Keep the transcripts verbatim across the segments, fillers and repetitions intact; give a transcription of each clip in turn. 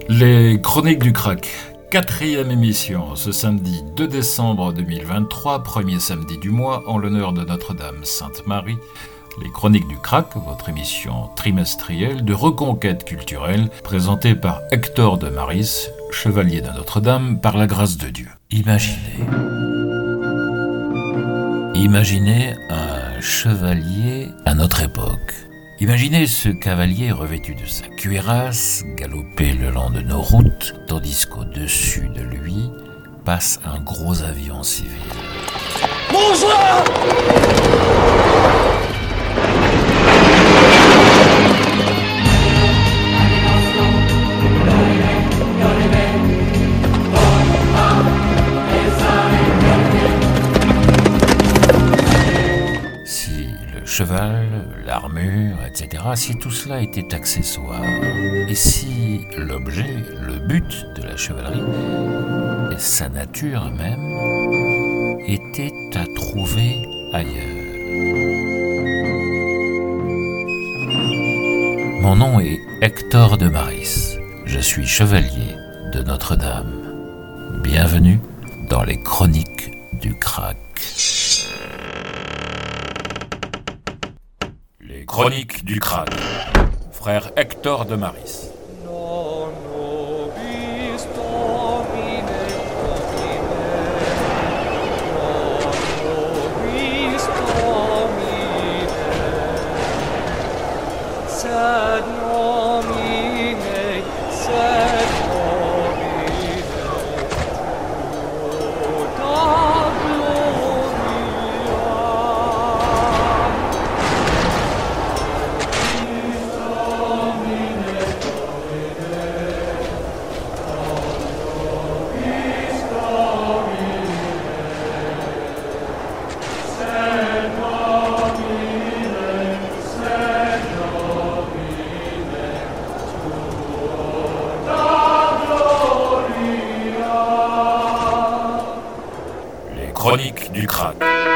Les Chroniques du Crack, quatrième émission, ce samedi deux décembre deux mille vingt-trois, premier samedi du mois, en l'honneur de Notre-Dame Sainte-Marie. Les Chroniques du Crack, votre émission trimestrielle de reconquête culturelle, présentée par Hector de Maris, chevalier de Notre-Dame, par la grâce de Dieu. Imaginez. Imaginez un chevalier à notre époque. Imaginez ce cavalier revêtu de sa cuirasse galoper le long de nos routes, tandis qu'au-dessus de lui passe un gros avion civil. Bonjour! Cheval, l'armure, et cetera, si tout cela était accessoire, et si l'objet, le but de la chevalerie, et sa nature même, était à trouver ailleurs. Mon nom est Hector de Maris, je suis chevalier de Notre-Dame. Bienvenue dans les Chroniques du Crack. Chronique du Crack, frère Hector de Maris. Chronique du Crack.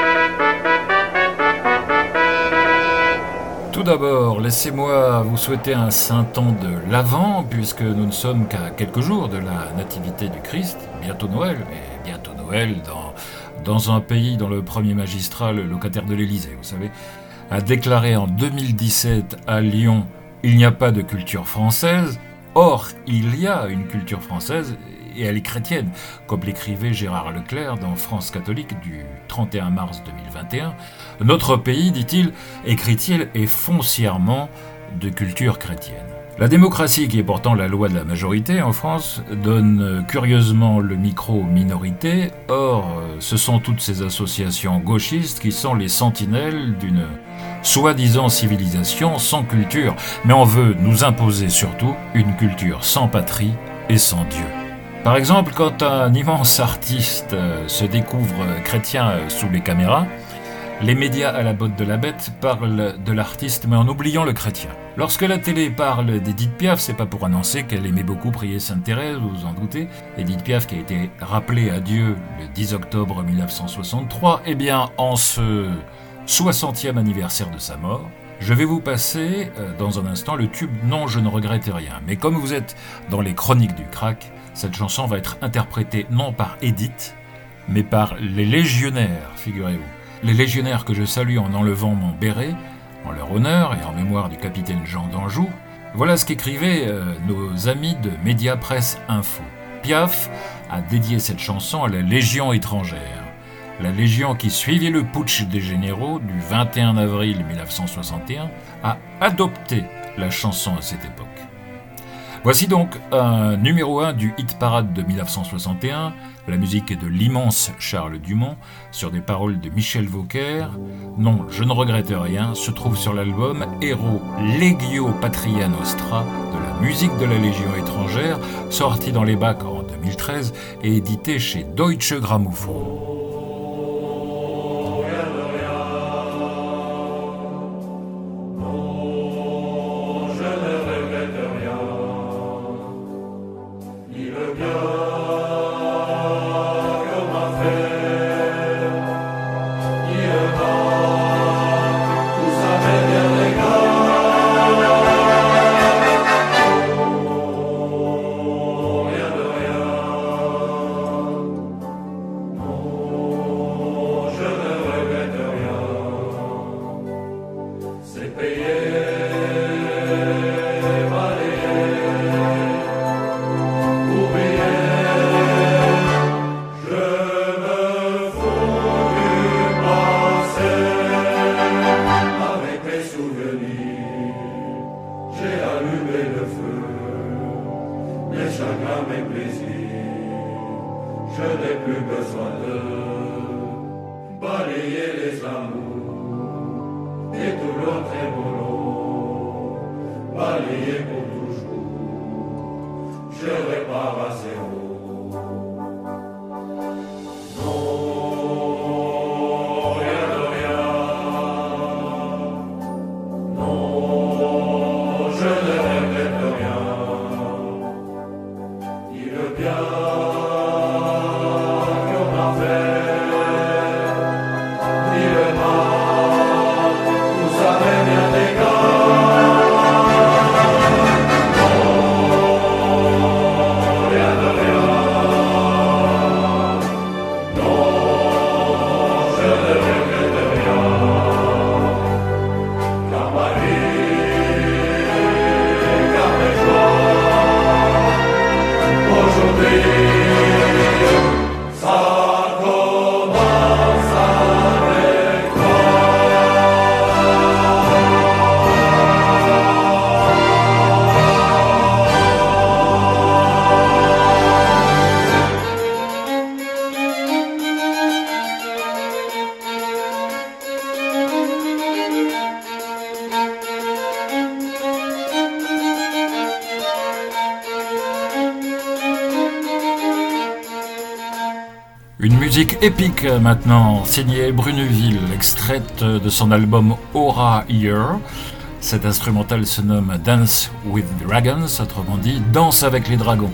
Tout d'abord, laissez-moi vous souhaiter un saint temps de l'Avent, puisque nous ne sommes qu'à quelques jours de la nativité du Christ, bientôt Noël, mais bientôt Noël dans, dans un pays dont le premier magistrat, le locataire de l'Élysée, vous savez, a déclaré en deux mille dix-sept à Lyon « Il n'y a pas de culture française ». Or, il y a une culture française et elle est chrétienne, comme l'écrivait Gérard Leclerc dans France catholique du trente et un mars deux mille vingt et un. Notre pays, dit-il, est chrétien et foncièrement de culture chrétienne. La démocratie, qui est pourtant la loi de la majorité en France, donne curieusement le micro aux minorités. Or, ce sont toutes ces associations gauchistes qui sont les sentinelles d'une soi-disant civilisation sans culture. Mais on veut nous imposer surtout une culture sans patrie et sans Dieu. Par exemple, quand un immense artiste se découvre chrétien sous les caméras, les médias à la botte de la bête parlent de l'artiste mais en oubliant le chrétien. Lorsque la télé parle d'Édith Piaf, c'est pas pour annoncer qu'elle aimait beaucoup prier Sainte Thérèse, vous vous en doutez. Édith Piaf qui a été rappelée à Dieu le dix octobre mille neuf cent soixante-trois, eh bien en ce soixantième anniversaire de sa mort, je vais vous passer euh, dans un instant le tube « Non, je ne regrette rien ». Mais comme vous êtes dans les Chroniques du Crack, cette chanson va être interprétée non par Édith, mais par les légionnaires, figurez-vous. Les légionnaires que je salue en enlevant mon béret, en leur honneur et en mémoire du capitaine Jean d'Anjou. Voilà ce qu'écrivaient euh, nos amis de Média Presse Info. Piaf a dédié cette chanson à la Légion étrangère. La Légion qui suivit le putsch des généraux du vingt et un avril mille neuf cent soixante et un a adopté la chanson à cette époque. Voici donc un numéro un du hit parade de mille neuf cent soixante et un, la musique est de l'immense Charles Dumont, sur des paroles de Michel Vauquer. Non, je ne regrette rien, se trouve sur l'album Héros Legio Patria Nostra de la musique de la Légion étrangère, sorti dans les bacs en deux mille treize et édité chez Deutsche Grammophon. les chagrins, mes plaisirs, je n'ai plus besoin de balayer les amours et tout l'autre est boulot, balayer pour toujours, je répare à zéro. Une musique épique maintenant, signée Bruneville, extraite de son album Aura Year. Cet instrumental se nomme Dance with Dragons, autrement dit Danse avec les dragons.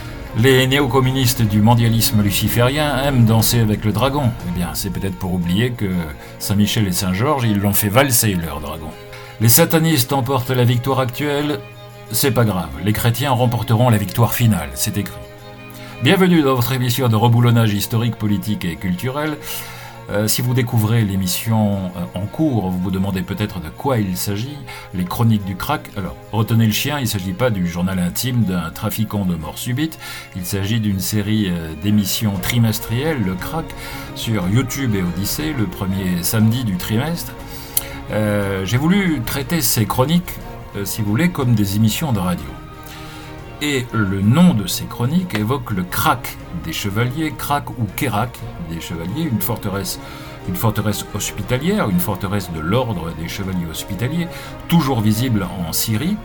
Les néo-communistes du mondialisme luciférien aiment danser avec le dragon. Eh bien, c'est peut-être pour oublier que Saint-Michel et Saint-Georges, ils l'ont fait valser, leur dragon. Les satanistes emportent la victoire actuelle, c'est pas grave. Les chrétiens remporteront la victoire finale, c'est écrit. Bienvenue dans votre émission de reboulonnage historique, politique et culturel. Euh, si vous découvrez l'émission euh, en cours, vous vous demandez peut-être de quoi il s'agit. Les chroniques du crack. Alors, retenez le chien, il ne s'agit pas du journal intime d'un trafiquant de mort subite. Il s'agit d'une série euh, d'émissions trimestrielles, le crack, sur YouTube et Odyssée, le premier samedi du trimestre. Euh, j'ai voulu traiter ces chroniques, euh, si vous voulez, comme des émissions de radio. Et le nom de ces chroniques évoque le Krak des chevaliers, Krak ou Kerak des chevaliers, une forteresse, une forteresse hospitalière, une forteresse de l'ordre des chevaliers hospitaliers, toujours visible en Syrie,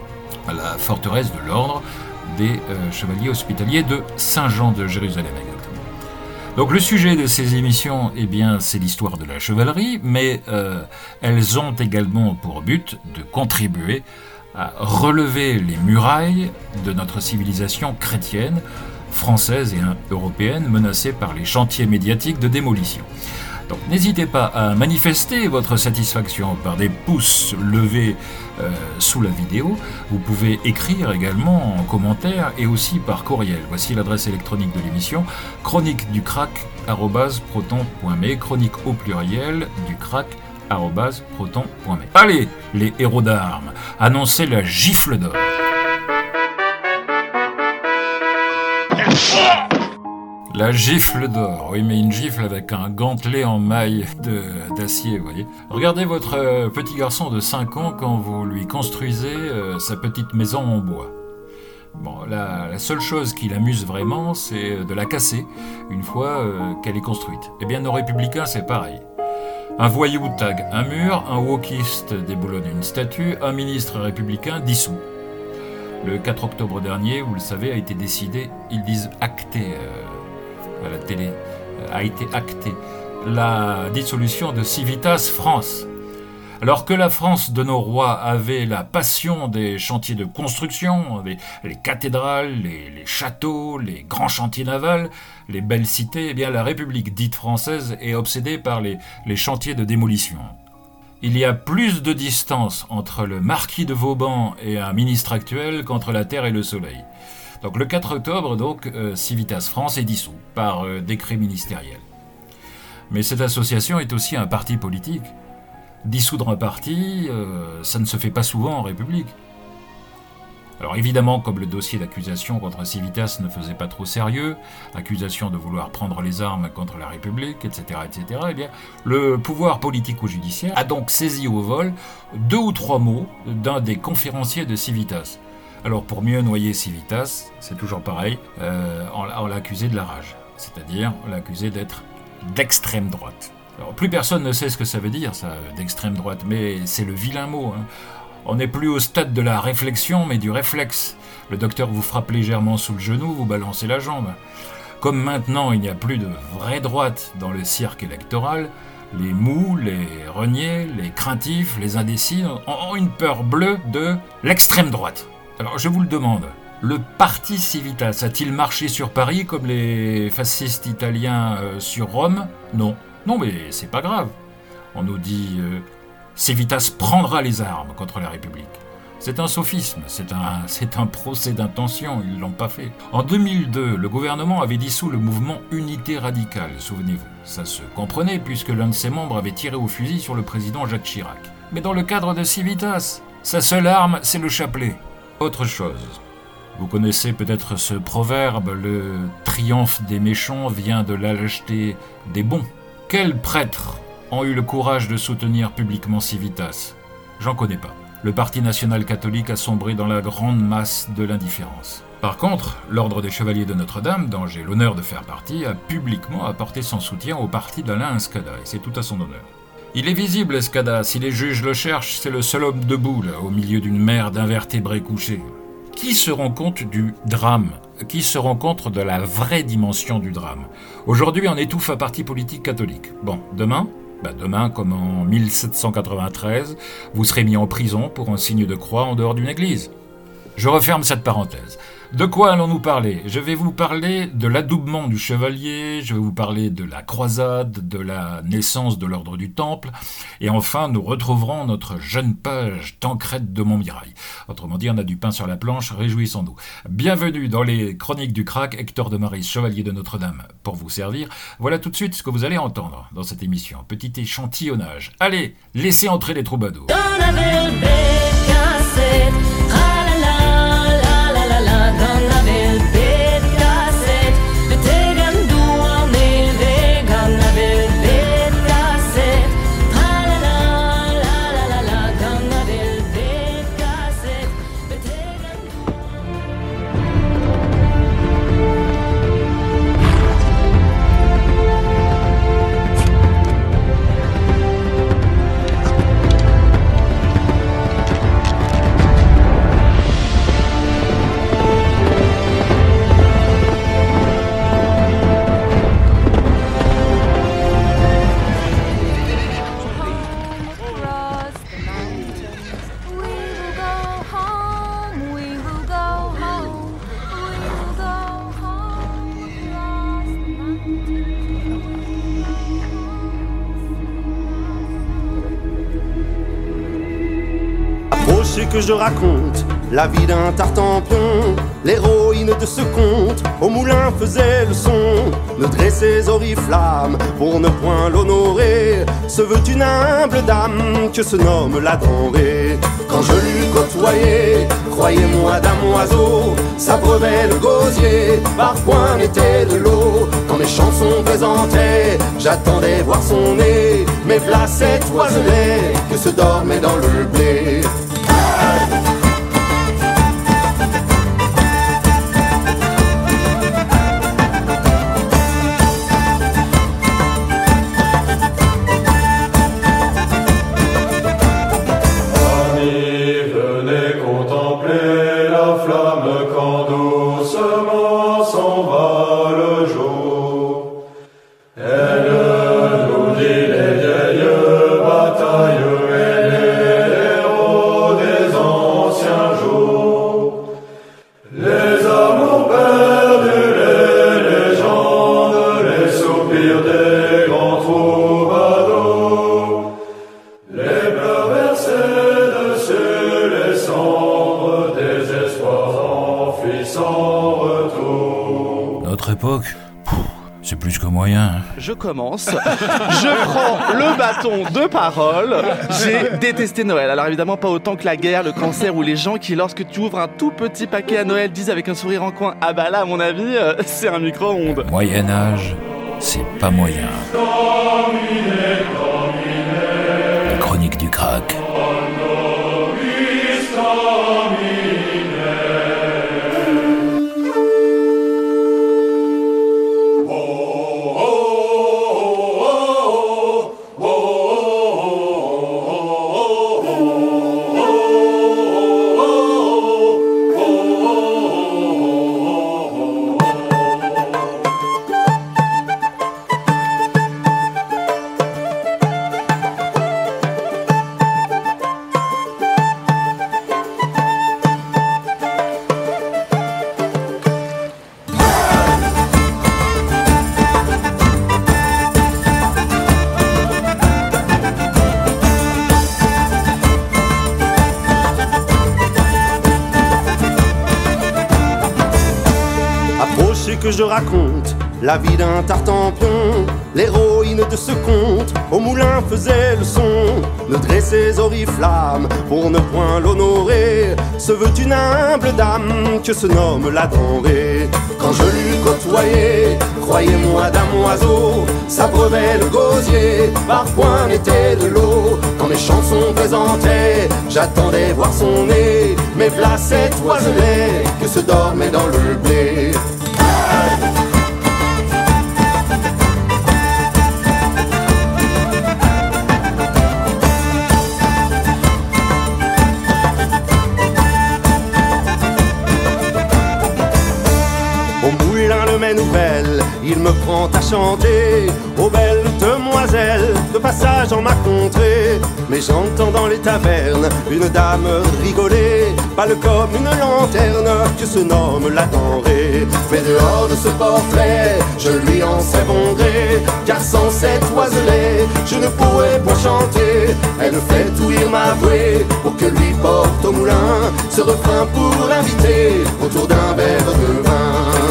la forteresse de l'ordre des euh, chevaliers hospitaliers de Saint-Jean de Jérusalem exactement. Donc le sujet de ces émissions, eh bien, c'est l'histoire de la chevalerie, mais euh, elles ont également pour but de contribuer à relever les murailles de notre civilisation chrétienne, française et européenne, menacée par les chantiers médiatiques de démolition. Donc n'hésitez pas à manifester votre satisfaction par des pouces levés euh, sous la vidéo. Vous pouvez écrire également en commentaire et aussi par courriel. Voici l'adresse électronique de l'émission, chronique du crack arobase proton point me, chronique au pluriel du crack arobase proton point me. Allez, les héros d'armes, annoncez la gifle d'or. La gifle d'or, oui, mais une gifle avec un gantelet en maille de, d'acier, vous voyez. Regardez votre euh, petit garçon de cinq ans quand vous lui construisez euh, sa petite maison en bois. Bon, la, la seule chose qui l'amuse vraiment, c'est de la casser une fois euh, qu'elle est construite. Eh bien, nos républicains, c'est pareil. Un voyou tag un mur, un wokiste déboulonne une statue, un ministre républicain dissout. Le quatre octobre dernier, vous le savez, a été décidé, ils disent acté euh, à la télé, euh, a été acté la dissolution de Civitas France. Alors que la France de nos rois avait la passion des chantiers de construction, les, les cathédrales, les, les châteaux, les grands chantiers navals, les belles cités, eh bien la République dite française est obsédée par les, les chantiers de démolition. Il y a plus de distance entre le marquis de Vauban et un ministre actuel qu'entre la Terre et le Soleil. Donc le quatre octobre, donc, euh, Civitas France est dissous par euh, décret ministériel. Mais cette association est aussi un parti politique. Dissoudre un parti, euh, ça ne se fait pas souvent en République. Alors évidemment, comme le dossier d'accusation contre Civitas ne faisait pas trop sérieux, accusation de vouloir prendre les armes contre la République, et cetera, et cetera, eh bien, le pouvoir politico-judiciaire a donc saisi au vol deux ou trois mots d'un des conférenciers de Civitas. Alors pour mieux noyer Civitas, c'est toujours pareil, euh, on, on l'a accusé de la rage, c'est-à-dire on l'a accusé d'être d'extrême droite. Alors plus personne ne sait ce que ça veut dire, ça, d'extrême droite, mais c'est le vilain mot. Hein. On n'est plus au stade de la réflexion, mais du réflexe. Le docteur vous frappe légèrement sous le genou, vous balancez la jambe. Comme maintenant il n'y a plus de vraie droite dans le cirque électoral, les mous, les reniers, les craintifs, les indécis ont une peur bleue de l'extrême droite. Alors je vous le demande, le parti Civitas a-t-il marché sur Paris comme les fascistes italiens euh, sur Rome ? Non. Non mais c'est pas grave. On nous dit euh, Civitas prendra les armes contre la République. C'est un sophisme, c'est un, c'est un procès d'intention, ils ne l'ont pas fait. En deux mille deux, le gouvernement avait dissous le mouvement Unité Radicale, souvenez-vous. Ça se comprenait puisque l'un de ses membres avait tiré au fusil sur le président Jacques Chirac. Mais dans le cadre de Civitas, sa seule arme, c'est le chapelet. Autre chose. Vous connaissez peut-être ce proverbe, le triomphe des méchants vient de la lâcheté des bons. Quels prêtres ont eu le courage de soutenir publiquement Civitas ? J'en connais pas. Le Parti national catholique a sombré dans la grande masse de l'indifférence. Par contre, l'Ordre des Chevaliers de Notre-Dame, dont j'ai l'honneur de faire partie, a publiquement apporté son soutien au parti d'Alain Escada, et c'est tout à son honneur. Il est visible, Escada, si les juges le cherchent, c'est le seul homme debout, là, au milieu d'une mer d'invertébrés couchés. Qui se rend compte du drame ? Qui se rend compte de la vraie dimension du drame ? Aujourd'hui, on étouffe un parti politique catholique. Bon, demain ? Ben demain, comme en mille sept cent quatre-vingt-treize, vous serez mis en prison pour un signe de croix en dehors d'une église. Je referme cette parenthèse. De quoi allons-nous parler ? Je vais vous parler de l'adoubement du chevalier, je vais vous parler de la croisade, de la naissance de l'ordre du Temple, et enfin nous retrouverons notre jeune page Tancrède de Montmirail. Autrement dit, on a du pain sur la planche, réjouissons-nous. Bienvenue dans les Chroniques du Crack, Hector de Maris, chevalier de Notre-Dame, pour vous servir. Voilà tout de suite ce que vous allez entendre dans cette émission. Petit échantillonnage. Allez, laissez entrer les troubadours. Que je raconte la vie d'un tartampion, l'héroïne de ce conte au moulin faisait le son, ne dressait ses oriflammes pour ne point l'honorer, se veut une humble dame que se nomme la denrée. Quand je l'eus côtoyé, croyez-moi d'un oiseau, s'abreuvait le gosier, par point n'était de l'eau. Quand mes chansons présentaient, j'attendais voir son nez, mais v'là cet oiselet que se dormait dans le blé. Je commence, je prends le bâton de parole. J'ai détesté Noël. Alors évidemment pas autant que la guerre, le cancer ou les gens qui, lorsque tu ouvres un tout petit paquet à Noël, disent avec un sourire en coin: ah bah là à mon avis euh, c'est un micro-ondes. Moyen-Âge, c'est pas moyen. La chronique du crack. Approchez que je raconte la vie d'un tartampion. L'héroïne de ce conte au moulin faisait le son. Ne dressez oriflamme pour ne point l'honorer. Se veut une humble dame que se nomme la denrée. Quand je l'eus côtoyé, croyez-moi damoiseau, s'abreuvait le gosier, par point n'était de l'eau. Quand mes chansons présentaient, j'attendais voir son nez. Mais v'là cet oiselet que se dormait dans le blé. Nouvelle, il me prend à chanter aux belles demoiselles de passage en ma contrée. Mais j'entends dans les tavernes une dame rigoler, pâle comme une lanterne que se nomme la denrée. Mais dehors de ce portrait, je lui en sais bon gré, car sans cet oiselet, je ne pourrais point chanter. Elle fait ouïr ma voix pour que lui porte au moulin ce refrain pour l'inviter autour d'un verre de vin.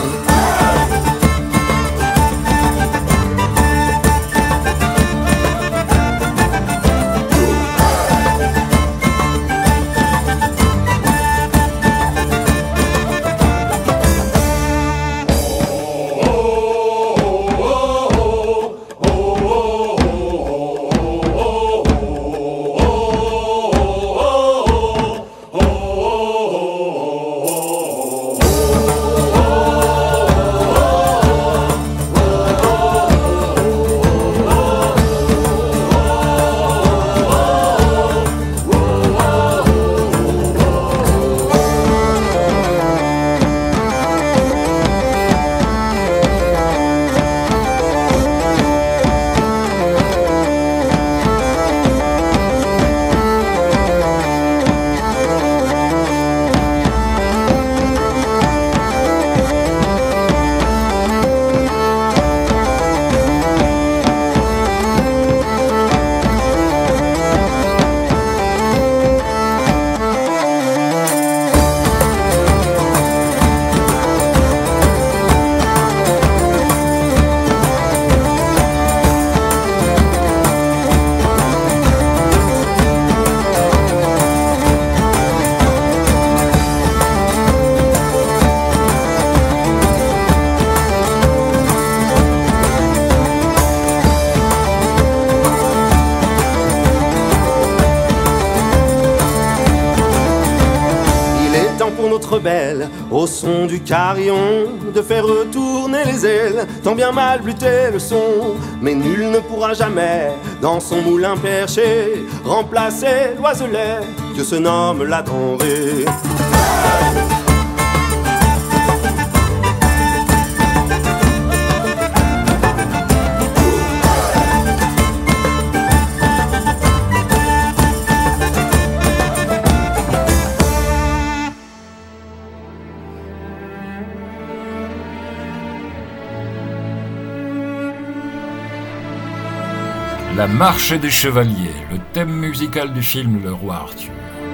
Belle, au son du carillon, de faire retourner les ailes, tant bien mal bluttait le son. Mais nul ne pourra jamais, dans son moulin perché, remplacer l'oiselet que se nomme la denrée. La marche des chevaliers, le thème musical du film Le Roi Arthur.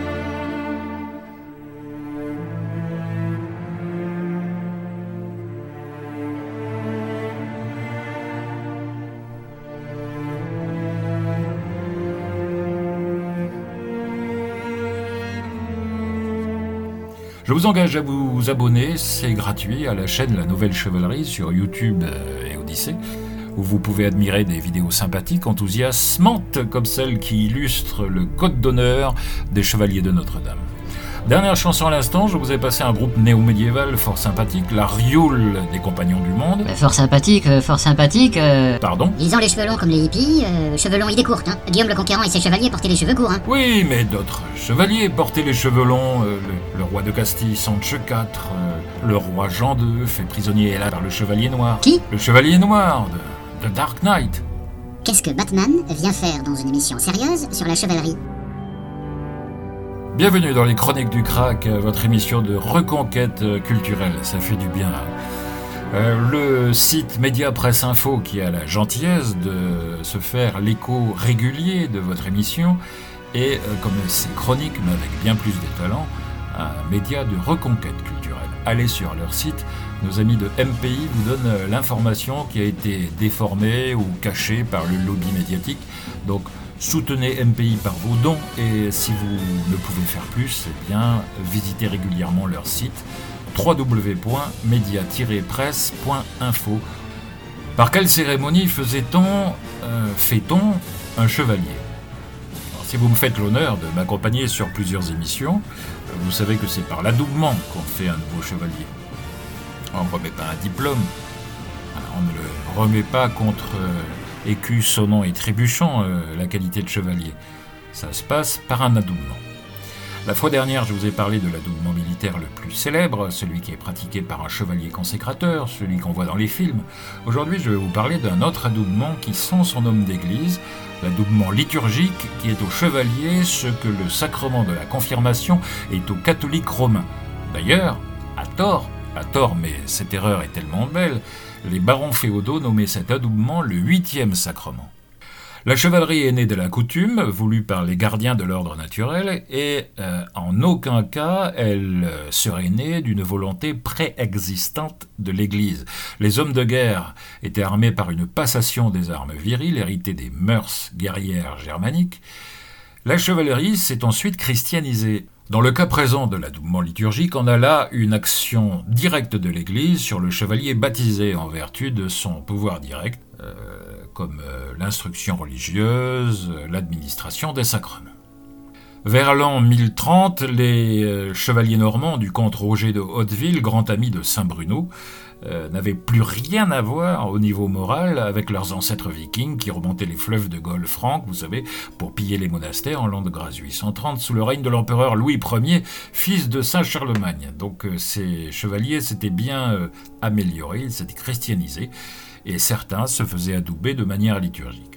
Je vous engage à vous abonner, c'est gratuit, à la chaîne La Nouvelle Chevalerie sur YouTube et Odyssée, où vous pouvez admirer des vidéos sympathiques, enthousiasmantes, comme celle qui illustre le code d'honneur des chevaliers de Notre-Dame. Dernière chanson à l'instant, je vous ai passé un groupe néo-médiéval fort sympathique, la Rioule des Compagnons du Monde. Euh, fort sympathique, euh, fort sympathique. Euh... Pardon ? Ils ont les cheveux longs comme les hippies, euh, cheveux longs idées courtes, hein. Guillaume le Conquérant et ses chevaliers portaient les cheveux courts, hein. Oui, mais d'autres chevaliers portaient les cheveux longs, euh, le, le roi de Castille, Sanche quatre, euh, le roi Jean deux, fait prisonnier là par le chevalier noir. Qui ? Le chevalier noir de, de Dark Knight. Qu'est-ce que Batman vient faire dans une émission sérieuse sur la chevalerie ? Bienvenue dans les Chroniques du Crack, votre émission de reconquête culturelle, ça fait du bien. Euh, le site Média Presse Info, qui a la gentillesse de se faire l'écho régulier de votre émission, et euh, comme c'est chronique, mais avec bien plus de talent, un média de reconquête culturelle. allez sur leur site. Nos amis de M P I vous donnent l'information qui a été déformée ou cachée par le lobby médiatique. Donc soutenez M P I par vos dons et si vous ne pouvez faire plus, eh bien visitez régulièrement leur site w w w point media tiret presse point info. Par quelle cérémonie faisait-on, euh, fait-on un chevalier ? Alors, si vous me faites l'honneur de m'accompagner sur plusieurs émissions, vous savez que c'est par l'adoubement qu'on fait un nouveau chevalier. On ne remet pas un diplôme, on ne le remet pas contre euh, écus, sonnant et trébuchant euh, la qualité de chevalier. Ça se passe par un adoubement. La fois dernière, je vous ai parlé de l'adoubement militaire le plus célèbre, celui qui est pratiqué par un chevalier consécrateur, celui qu'on voit dans les films. Aujourd'hui, je vais vous parler d'un autre adoubement qui sent son homme d'église, l'adoubement liturgique qui est au chevalier ce que le sacrement de la confirmation est aux catholiques romains. D'ailleurs, à tort, à tort, mais cette erreur est tellement belle, les barons féodaux nommaient cet adoubement le huitième sacrement. La chevalerie est née de la coutume, voulue par les gardiens de l'ordre naturel, et euh, en aucun cas elle euh, serait née d'une volonté préexistante de l'Église. Les hommes de guerre étaient armés par une passation des armes viriles, héritée des mœurs guerrières germaniques. La chevalerie s'est ensuite christianisée. Dans le cas présent de l'adoubement liturgique, on a là une action directe de l'Église sur le chevalier baptisé en vertu de son pouvoir direct, euh, comme euh, l'instruction religieuse, l'administration des sacrements. Vers l'an mille trente, les euh, chevaliers normands du comte Roger de Hauteville, grand ami de Saint Bruno, euh, n'avaient plus rien à voir au niveau moral avec leurs ancêtres vikings qui remontaient les fleuves de Gaule franque, vous savez, pour piller les monastères en l'an de grâce huit cent trente, sous le règne de l'empereur Louis Ier, fils de Saint Charlemagne. Donc euh, ces chevaliers s'étaient bien euh, améliorés, ils s'étaient christianisés, et certains se faisaient adouber de manière liturgique.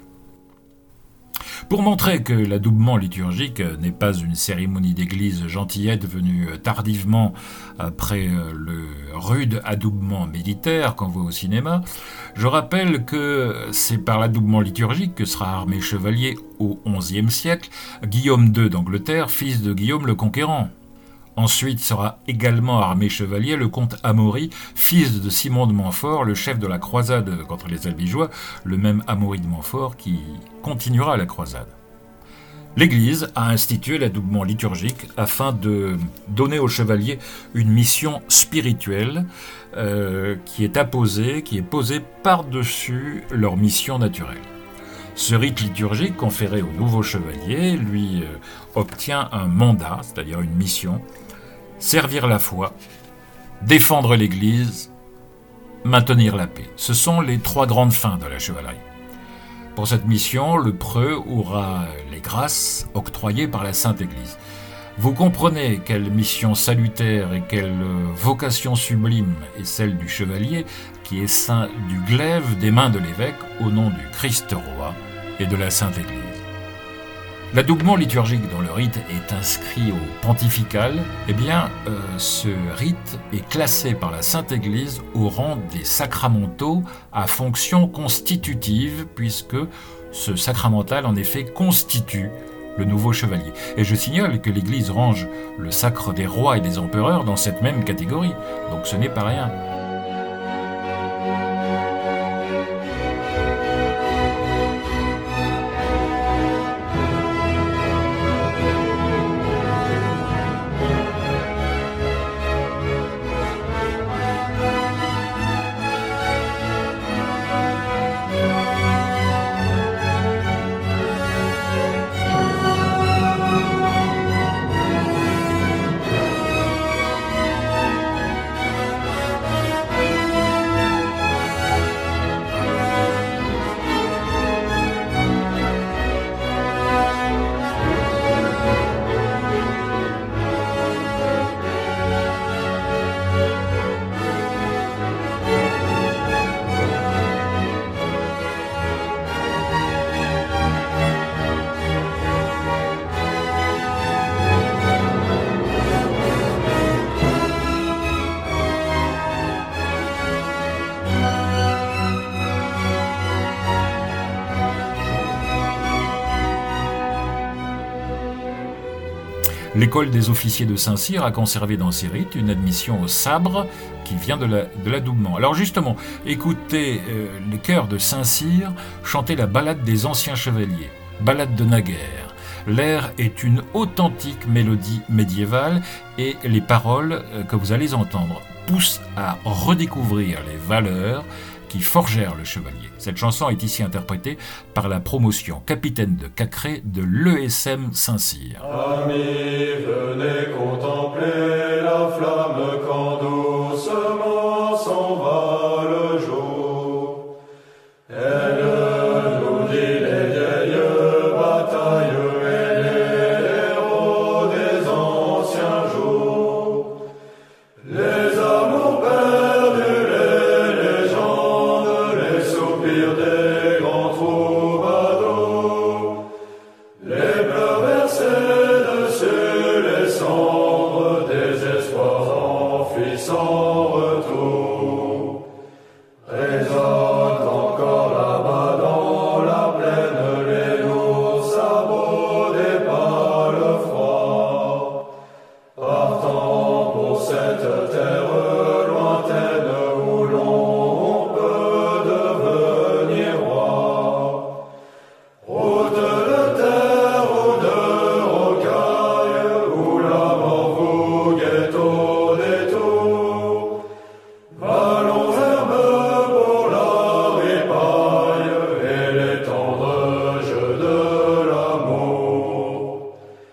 Pour montrer que l'adoubement liturgique n'est pas une cérémonie d'église gentillette venue tardivement après le rude adoubement militaire qu'on voit au cinéma, je rappelle que c'est par l'adoubement liturgique que sera armé chevalier au onzième siècle Guillaume deux d'Angleterre, fils de Guillaume le Conquérant. Ensuite sera également armé chevalier le comte Amaury, fils de Simon de Montfort, le chef de la croisade contre les Albigeois, le même Amaury de Montfort qui continuera la croisade. L'Église a institué l'adoubement liturgique afin de donner aux chevaliers une mission spirituelle euh, qui est apposée, qui est posée par-dessus leur mission naturelle. Ce rite liturgique conféré au nouveau chevalier lui euh, obtient un mandat, c'est-à-dire une mission, servir la foi, défendre l'Église, maintenir la paix. Ce sont les trois grandes fins de la chevalerie. Pour cette mission, le preux aura les grâces octroyées par la Sainte Église. Vous comprenez quelle mission salutaire et quelle vocation sublime est celle du chevalier qui est saint du glaive des mains de l'évêque au nom du Christ roi et de la Sainte Église. L'adoubement liturgique dont le rite est inscrit au pontifical, eh bien, euh, ce rite est classé par la Sainte Église au rang des sacramentaux à fonction constitutive, puisque ce sacramental, en effet, constitue le nouveau chevalier. Et je signale que l'Église range le sacre des rois et des empereurs dans cette même catégorie, donc ce n'est pas rien. L'école des officiers de Saint-Cyr a conservé dans ses rites une admission au sabre qui vient de la, de l'adoubement. Alors justement, écoutez euh, les chœurs de Saint-Cyr chanter la ballade des anciens chevaliers, ballade de naguère. L'air est une authentique mélodie médiévale et les paroles euh, que vous allez entendre poussent à redécouvrir les valeurs qui forgèrent le chevalier. Cette chanson est ici interprétée par la promotion Capitaine de Cacré de l'E S M Saint-Cyr. Amis, venez contempler la flamme quand doucement s'en va le jour. Elle nous dit les vieilles batailles et les héros des anciens jours. Les amours perdus, les légendes, les soupirs des grands troubadours, les pleurs versés dessus les cendres, désespoirs enfuis sans retour, résonnent encore là-bas dans la plaine les lourds sabots des pâles froids, partant pour cette terre lointaine où l'on peut devenir roi. Route de terre ou de rocaille, où la mort vous guette au détour, vallons herbeux pour la ripaille et les tendres jeux de l'amour.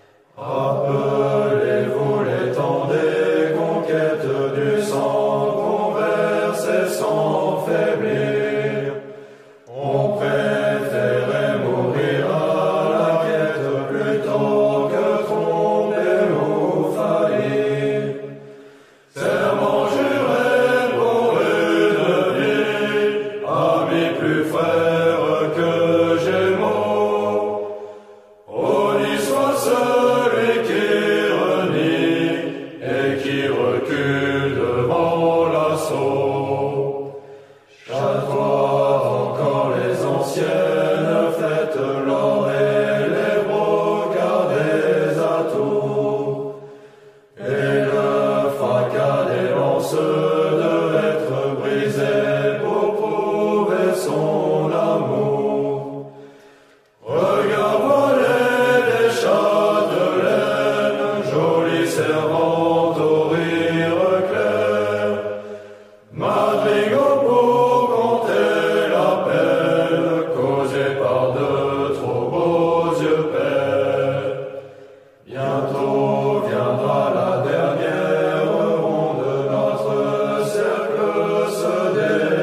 Rappelez-vous les temps des conquêtes du sang qu'on versait sans faiblir. On préférait mourir à la quête plutôt que tromper ou faillir. Serment juré pour une vie, amis plus frères que Gémeaux. Honni soit celui qui renie et qui recule devant l'assaut. Chatoie encore les anciennes fêtes, l'or et les brocarts des atours, et le fracas des lances devait être brisé pour prouver son amour. Regarde voler des châtelaines, jolies servantes au rire clair, madrigaux pour compter la peine causée par de trop beaux yeux pères. Bientôt viendra la dernière ronde, notre cercle se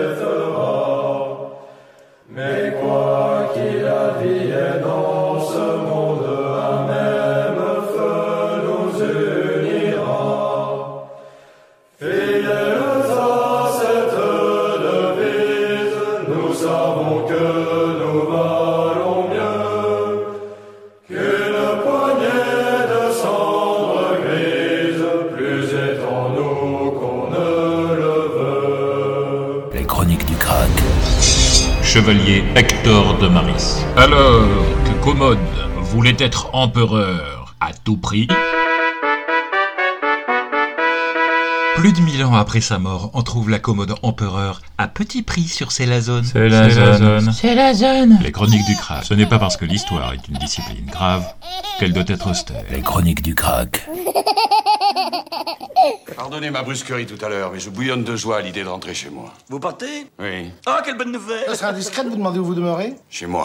défera. Mais quoi qu'il advienne dans ce monde, un même feu nous unira. Fidèles à cette devise, nous savons que nous valons mieux qu'une poignée de cendres grises, plus est en nous qu'on ne le veut. Les chroniques du crack. Chevalier Hector de Maris. Alors que Commode voulait être empereur à tout prix, Plus de mille ans après sa mort, on trouve la commode empereur à petit prix sur Célazone. c'est la zone. C'est la zone. Les chroniques du crack. Ce n'est pas parce que l'histoire est une discipline grave qu'elle doit être austère. Les chroniques du crack. Pardonnez ma brusquerie tout à l'heure, mais je bouillonne de joie à l'idée de rentrer chez moi. Vous partez? Oui, Ah, quelle bonne nouvelle! Ça serait indiscret de vous demander où vous demeurez? chez moi.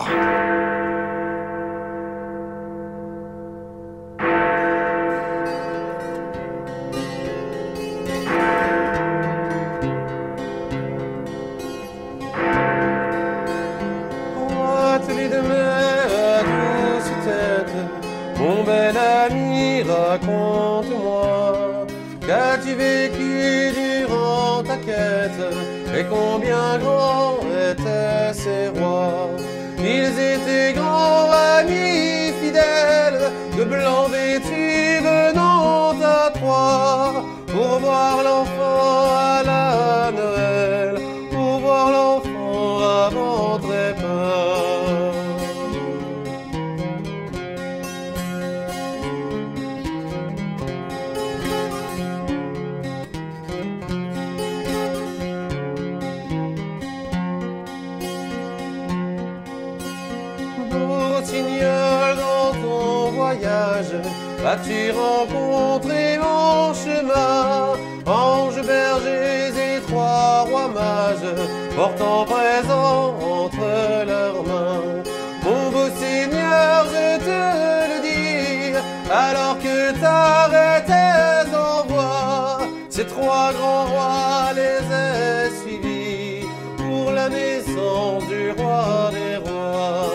Attelé de mer à douce tête, mon bel ami, raconte-moi, qu'as-tu vécu durant ta quête, et combien grands étaient ces rois? Ils étaient grands amis fidèles, de blanc vêtus venant à toi, pour voir l'enfant à la Noël, pour voir l'enfant avant très peur. rossignol, dans ton voyage, as-tu rencontré mon chemin? Anges, bergers et trois rois mages, portant présent entre leurs mains. Mon beau Seigneur, je te le dis, alors que t'arrêtais en voie, ces trois grands rois les ai suivis pour la naissance du roi des rois.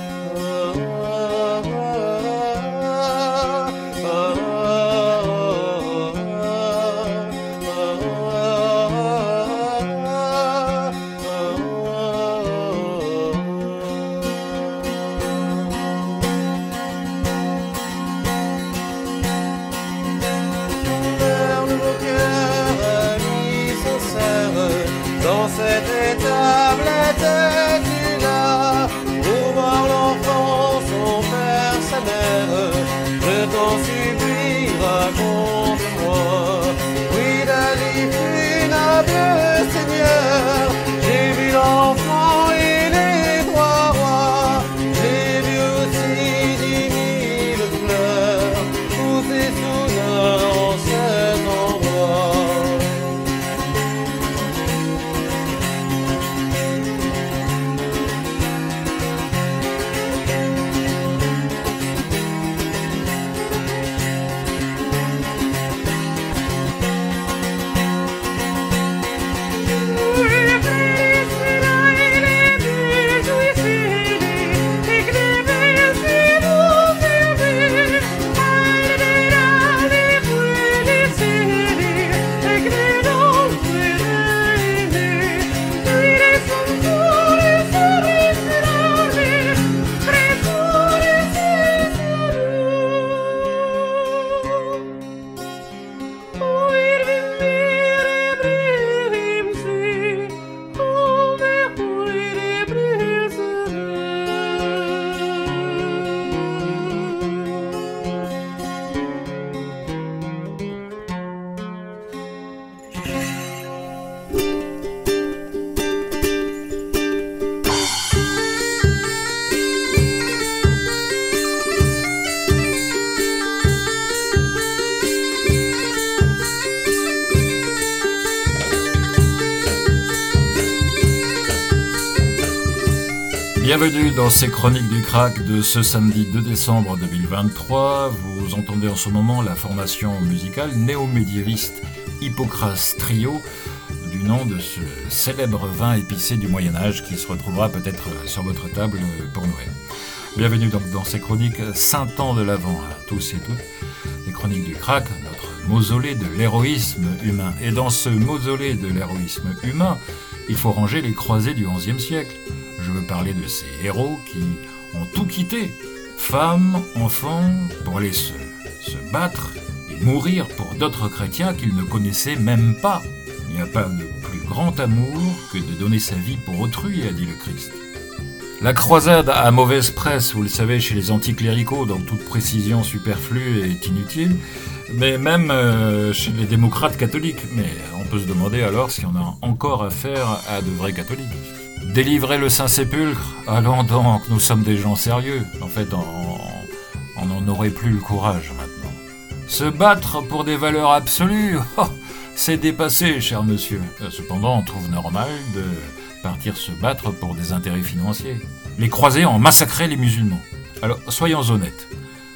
Dans cette étable étais-tu là, pour voir l'enfant, son père, sa mère? Je t'en supplie, raconte-moi. Oui, David, funeste Seigneur, j'ai vu l'enfant et les trois rois. J'ai vu aussi dix mille fleurs pousser soudain en cet endroit. Bienvenue dans ces chroniques du crack de ce samedi deux décembre deux mille vingt-trois. Vous entendez en ce moment la formation musicale néo-médiéviste Hippocras Trio, du nom de ce célèbre vin épicé du Moyen-Âge qui se retrouvera peut-être sur votre table pour Noël. Bienvenue donc dans ces chroniques Saint Ans de l'Avent à tous et toutes. Les chroniques du crack, notre mausolée de l'héroïsme humain. Et dans ce mausolée de l'héroïsme humain, il faut ranger les croisés du onzième siècle. Je veux parler de ces héros qui ont tout quitté, femmes, enfants, pour aller se, se battre et mourir pour d'autres chrétiens qu'ils ne connaissaient même pas. Il n'y a pas de plus grand amour que de donner sa vie pour autrui, a dit le Christ. La croisade a mauvaise presse, vous le savez, chez les anticléricaux, donc toute précision superflue est inutile, mais même euh, chez les démocrates catholiques. Mais on peut se demander alors si on a encore affaire à de vrais catholiques. Délivrer le Saint-Sépulcre, allons donc, nous sommes des gens sérieux. En fait, on n'en aurait plus le courage maintenant. Se battre pour des valeurs absolues, oh, c'est dépassé, cher monsieur. Cependant, on trouve normal de partir se battre pour des intérêts financiers. Les croisés ont massacré les musulmans. Alors, soyons honnêtes.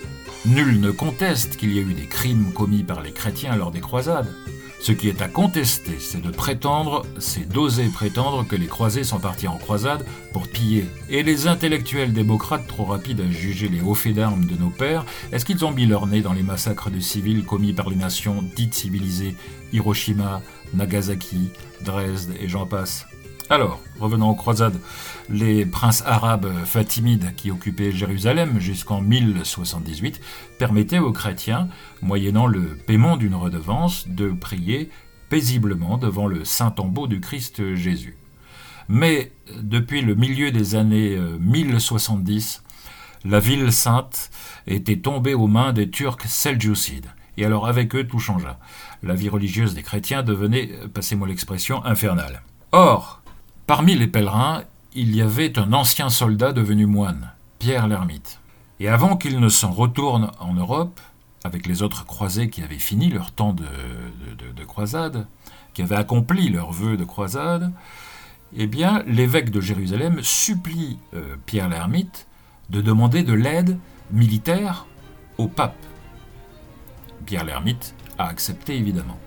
Nul ne conteste qu'il y a eu des crimes commis par les chrétiens lors des croisades. Ce qui est à contester, c'est de prétendre, c'est d'oser prétendre que les croisés sont partis en croisade pour piller. Et les intellectuels démocrates, trop rapides à juger les hauts faits d'armes de nos pères, est-ce qu'ils ont mis leur nez dans les massacres de civils commis par les nations dites civilisées, Hiroshima, Nagasaki, Dresde et j'en passe? Alors, revenons aux croisades. Les princes arabes fatimides qui occupaient Jérusalem jusqu'en mille soixante-dix-huit permettaient aux chrétiens, moyennant le paiement d'une redevance, de prier paisiblement devant le saint tombeau du Christ Jésus. Mais depuis le milieu des années mille soixante-dix, la ville sainte était tombée aux mains des Turcs seldjoucides. Et alors avec eux, tout changea. La vie religieuse des chrétiens devenait, passez-moi l'expression, infernale. Or, parmi les pèlerins, il y avait un ancien soldat devenu moine, Pierre l'Ermite. Et avant qu'ils ne s'en retournent en Europe, avec les autres croisés qui avaient fini leur temps de, de, de, de croisade, qui avaient accompli leur vœu de croisade, eh bien, l'évêque de Jérusalem supplie euh, Pierre l'Hermite de demander de l'aide militaire au pape. Pierre l'Hermite a accepté, évidemment.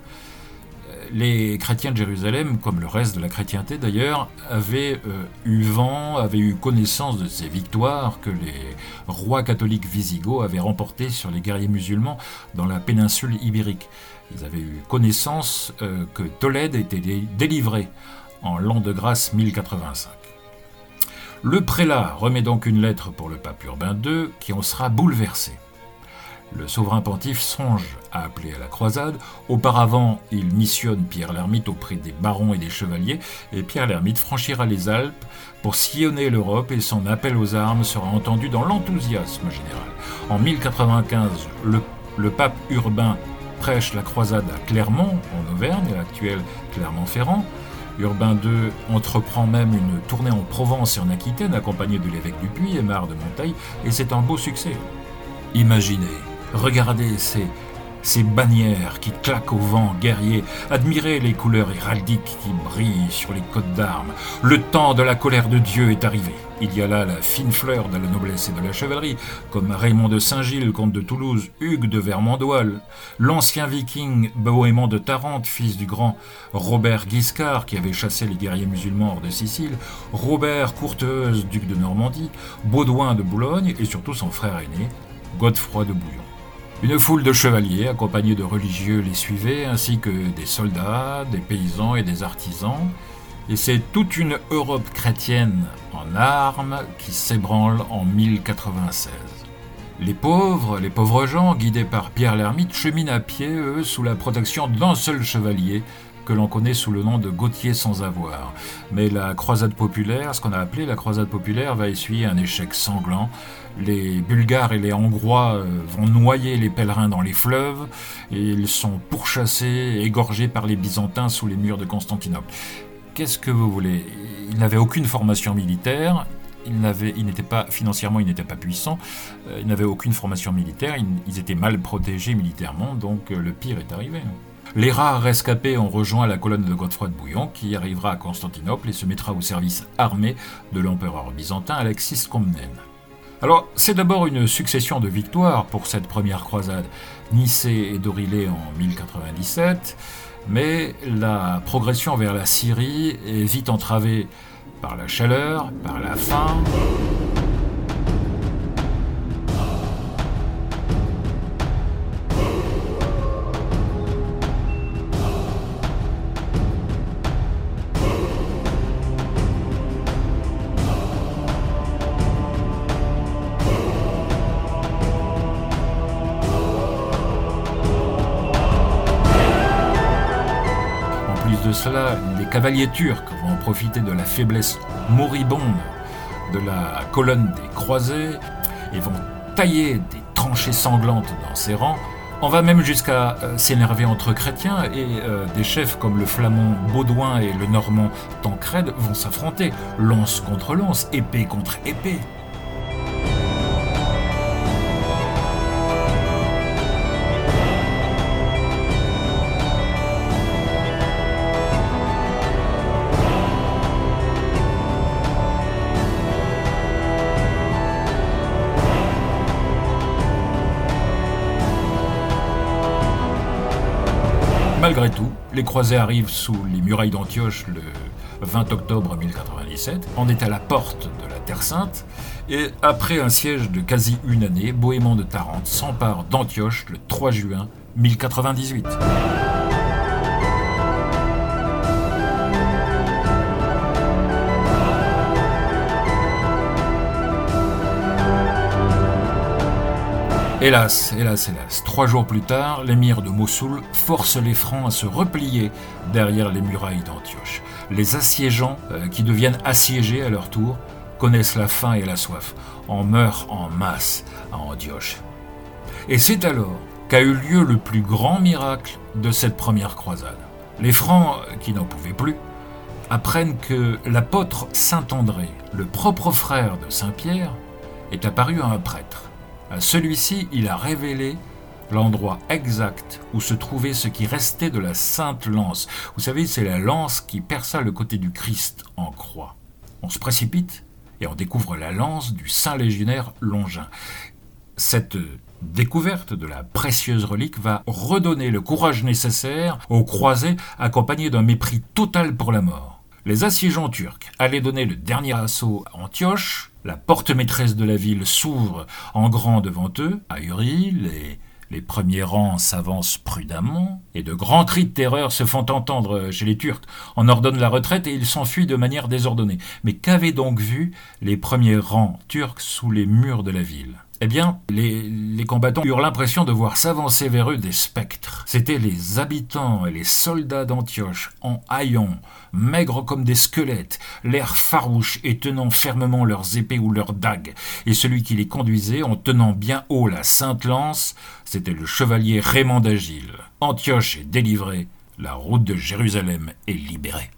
Les chrétiens de Jérusalem, comme le reste de la chrétienté d'ailleurs, avaient euh, eu vent, avaient eu connaissance de ces victoires que les rois catholiques wisigoths avaient remportées sur les guerriers musulmans dans la péninsule ibérique. Ils avaient eu connaissance euh, que Tolède était dé- délivré en l'an de grâce mille quatre-vingt-cinq. Le prélat remet donc une lettre pour le pape Urbain deux qui en sera bouleversé. Le souverain pontife songe à appeler à la croisade. Auparavant, il missionne Pierre l'Hermite auprès des barons et des chevaliers, et Pierre l'Hermite franchira les Alpes pour sillonner l'Europe, et son appel aux armes sera entendu dans l'enthousiasme général. En mille quatre-vingt-quinze, le, le pape Urbain prêche la croisade à Clermont, en Auvergne, l'actuel Clermont-Ferrand. Urbain deux entreprend même une tournée en Provence et en Aquitaine, accompagné de l'évêque du Puy, Aymar de Monteil, et c'est un beau succès. Imaginez, regardez ces, ces bannières qui claquent au vent guerrier, admirez les couleurs héraldiques qui brillent sur les cottes d'armes. Le temps de la colère de Dieu est arrivé. Il y a là la fine fleur de la noblesse et de la chevalerie, comme Raymond de Saint-Gilles, comte de Toulouse, Hugues de Vermandois, l'ancien viking Bohémond de Tarente, fils du grand Robert Guiscard, qui avait chassé les guerriers musulmans hors de Sicile, Robert Courteheuse, duc de Normandie, Baudouin de Boulogne, et surtout son frère aîné, Godefroy de Bouillon. Une foule de chevaliers, accompagnés de religieux, les suivait, ainsi que des soldats, des paysans et des artisans. Et c'est toute une Europe chrétienne en armes qui s'ébranle en mille quatre-vingt-seize. Les pauvres, les pauvres gens, guidés par Pierre l'Hermite, cheminent à pied, eux, sous la protection d'un seul chevalier, que l'on connaît sous le nom de Gauthier sans avoir. Mais la croisade populaire, ce qu'on a appelé la croisade populaire, va essuyer un échec sanglant. Les Bulgares et les Hongrois vont noyer les pèlerins dans les fleuves et ils sont pourchassés, égorgés par les Byzantins sous les murs de Constantinople. Qu'est-ce que vous voulez ? Ils n'avaient aucune formation militaire, ils, n'avaient, ils n'étaient pas, financièrement ils n'étaient pas puissants, ils n'avaient aucune formation militaire, ils, ils étaient mal protégés militairement, donc le pire est arrivé. Les rares rescapés ont rejoint la colonne de Godefroy de Bouillon, qui arrivera à Constantinople et se mettra au service armé de l'empereur byzantin Alexis Comnène. Alors, c'est d'abord une succession de victoires pour cette première croisade, Nicée et Dorilé en mille quatre-vingt-dix-sept, mais la progression vers la Syrie est vite entravée par la chaleur, par la faim. De cela, les cavaliers turcs vont profiter de la faiblesse moribonde de la colonne des croisés et vont tailler des tranchées sanglantes dans ses rangs. On va même jusqu'à euh, s'énerver entre chrétiens et euh, des chefs comme le flamand Baudouin et le normand Tancrède vont s'affronter, lance contre lance, épée contre épée. Malgré tout, les croisés arrivent sous les murailles d'Antioche le vingt octobre mille quatre-vingt-dix-sept. On est à la porte de la Terre Sainte. Et après un siège de quasi une année, Bohémond de Tarente s'empare d'Antioche le trois juin mille quatre-vingt-dix-huit. Hélas, hélas, hélas, trois jours plus tard, l'émir de Mossoul force les Francs à se replier derrière les murailles d'Antioche. Les assiégeants, euh, qui deviennent assiégés à leur tour, connaissent la faim et la soif, en meurent en masse à Antioche. Et c'est alors qu'a eu lieu le plus grand miracle de cette première croisade. Les Francs, qui n'en pouvaient plus, apprennent que l'apôtre Saint André, le propre frère de Saint Pierre, est apparu à un prêtre. À celui-ci, il a révélé l'endroit exact où se trouvait ce qui restait de la sainte lance. Vous savez, c'est la lance qui perça le côté du Christ en croix. On se précipite et on découvre la lance du saint légionnaire Longin. Cette découverte de la précieuse relique va redonner le courage nécessaire aux croisés, accompagnés d'un mépris total pour la mort. Les assiégeants turcs allaient donner le dernier assaut à Antioche. La porte maîtresse de la ville s'ouvre en grand devant eux, ahuris, les Les premiers rangs s'avancent prudemment, et de grands cris de terreur se font entendre chez les Turcs. On ordonne la retraite et ils s'enfuient de manière désordonnée. Mais qu'avaient donc vu les premiers rangs turcs sous les murs de la ville ? Eh bien, les, les combattants eurent l'impression de voir s'avancer vers eux des spectres. C'étaient les habitants et les soldats d'Antioche, en haillons, maigres comme des squelettes, l'air farouche et tenant fermement leurs épées ou leurs dagues. Et celui qui les conduisait, en tenant bien haut la sainte lance, c'était le chevalier Raymond d'Agile. Antioche est délivrée, la route de Jérusalem est libérée.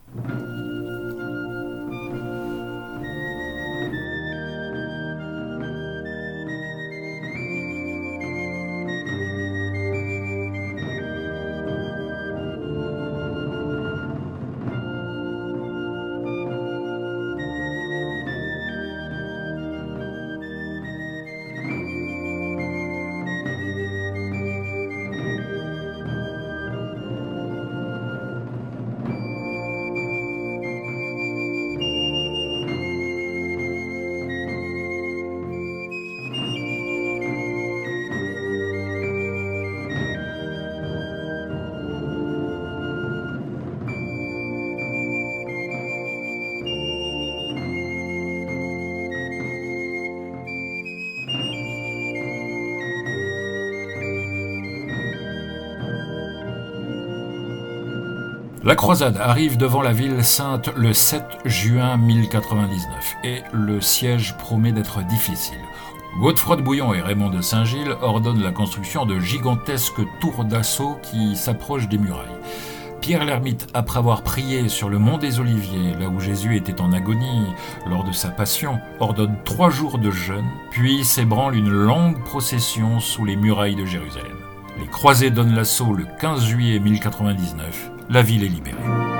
La croisade arrive devant la ville sainte le sept juin mille quatre-vingt-dix-neuf et le siège promet d'être difficile. Godefroy de Bouillon et Raymond de Saint-Gilles ordonnent la construction de gigantesques tours d'assaut qui s'approchent des murailles. Pierre l'Ermite, après avoir prié sur le mont des Oliviers, là où Jésus était en agonie lors de sa passion, ordonne trois jours de jeûne, puis s'ébranle une longue procession sous les murailles de Jérusalem. Les croisés donnent l'assaut le quinze juillet mille quatre-vingt-dix-neuf. La ville est libérée.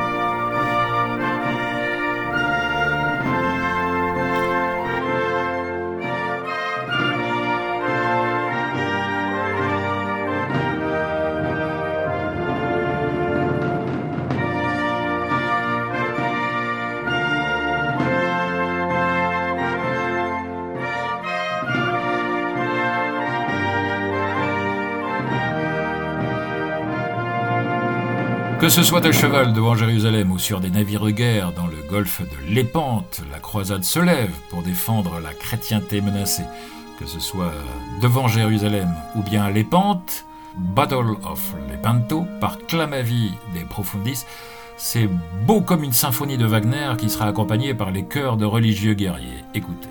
Que ce soit à cheval devant Jérusalem ou sur des navires de guerre dans le golfe de Lépante, la croisade se lève pour défendre la chrétienté menacée. Que ce soit devant Jérusalem ou bien à Lépante, Battle of Lepanto par Clamavi des Profundis, c'est beau comme une symphonie de Wagner qui sera accompagnée par les chœurs de religieux guerriers. Écoutez.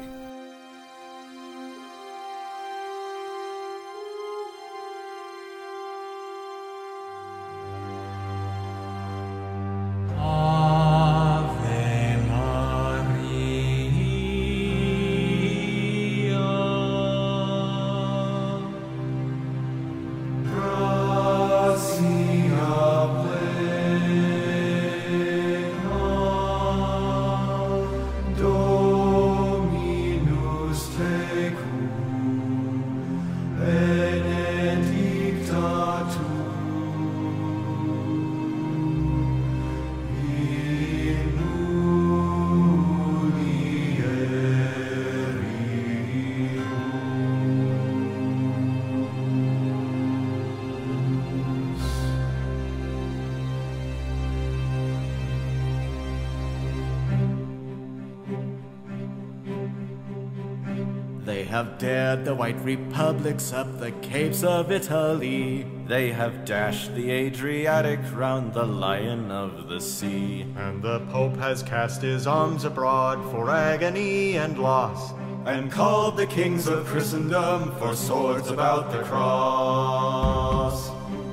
They have dared the white republics up the capes of Italy. They have dashed the Adriatic round the Lion of the Sea. And the Pope has cast his arms abroad for agony and loss, and called the kings of Christendom for swords about the cross.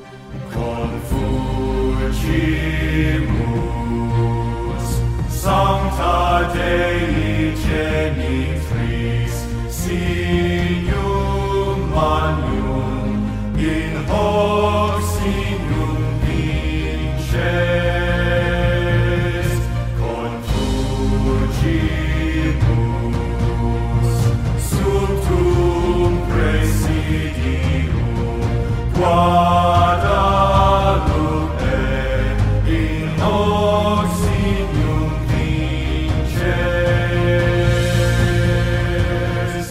Confucimus, Sancta Dei Genitris, Signum magnum in hoc signum vinces conturgibus subtum presidium Guadalupe in hoc signum vinces.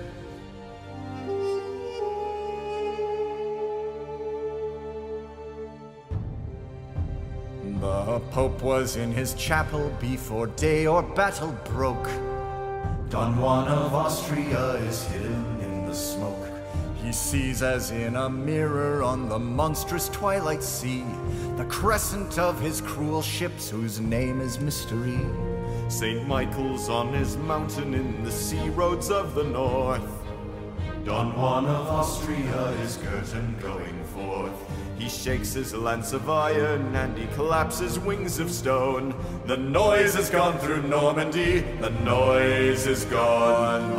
The Pope was in his chapel before day or battle broke. Don Juan of Austria is hidden in the smoke. He sees as in a mirror on the monstrous twilight sea the crescent of his cruel ships whose name is mystery. Saint Michael's on his mountain in the sea roads of the north. Don Juan of Austria is girt and going forth. He shakes his lance of iron and he claps his wings of stone. The noise has gone through Normandy, the noise is gone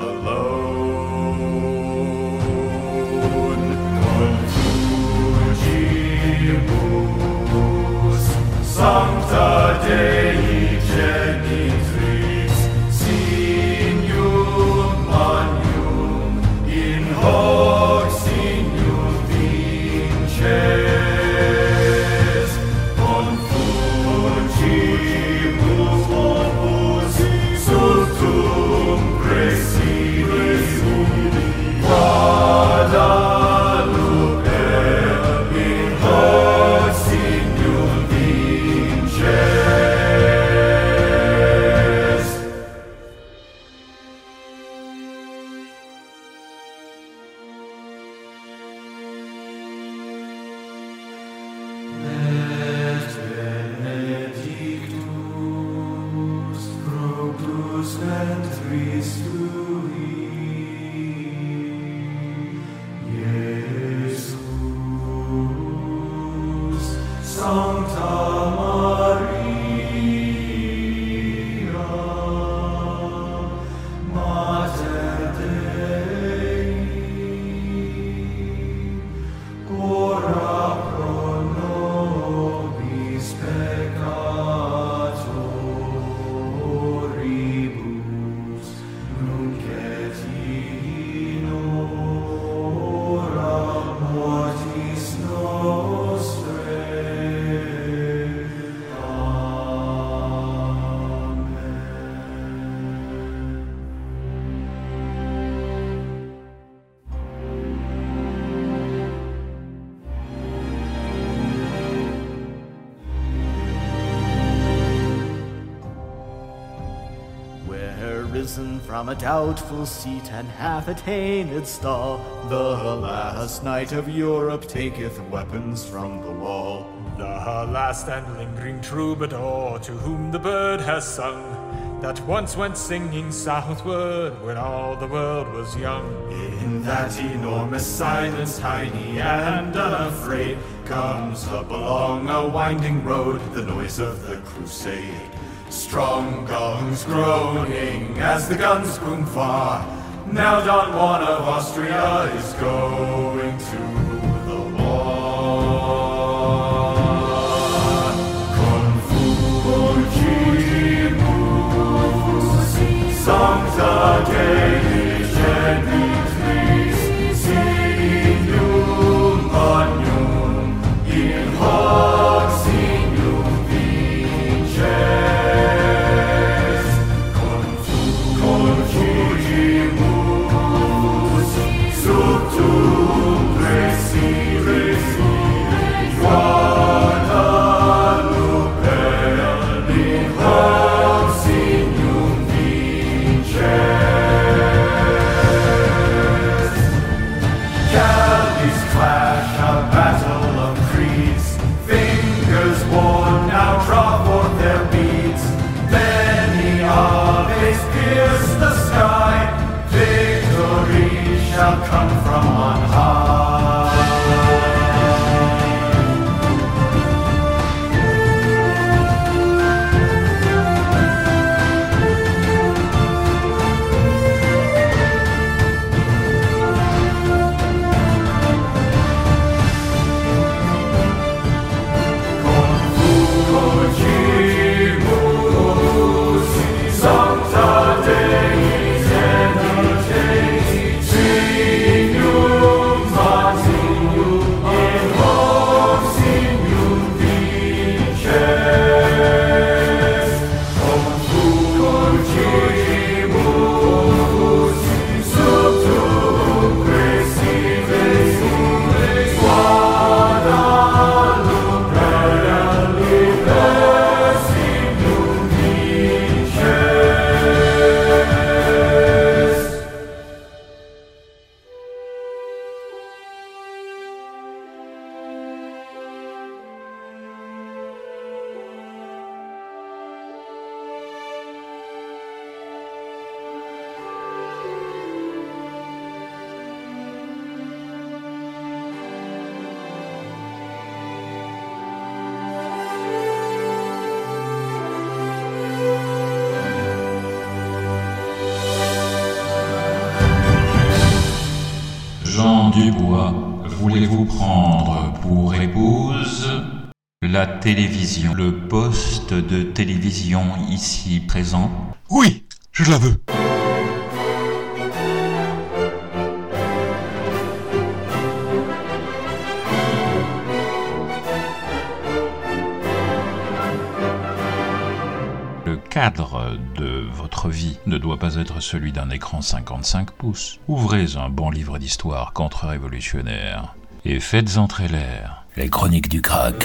alone. Conturgibus Sancta Dei Genitrix Signum Magnum in hoc signum vinces conturgibus opus subtum presidium Guadalupe in hoc signum vinces. Et benedictus fructus ventris tui, Iesus. Sancta Maria, Mater Dei, ora pro nobis peccatoribus, nunc et in hora mortis nostrae. Where risen from a doubtful seat and half attained star, the last knight of Europe taketh weapons from the wall. The last and lingering troubadour to whom the bird has sung, that once went singing southward when all the world was young. In that enormous silence, tiny and unafraid, comes up along a winding road the noise of the crusade. Strong gongs groaning as the guns boom far. Now Don Juan of Austria is going to the war. Conturgibus Sancta Dei Genitrix Signum Magnum in hoc signum vinces conturgibus subtum presidium Guadalupe in hoc signum vinces. Galleys clash, a battle of creeds. Fingers worn now draw forth their beads. Many aves pierce the sky. Victory shall come from on high. Dubois, voulez-vous prendre pour épouse la télévision, le poste de télévision ici présent? Oui, je la veux. Le cadre de votre vie ne doit pas être celui d'un écran cinquante-cinq pouces. Ouvrez un bon livre d'histoire contre-révolutionnaire et faites entrer l'air. Les chroniques du crack.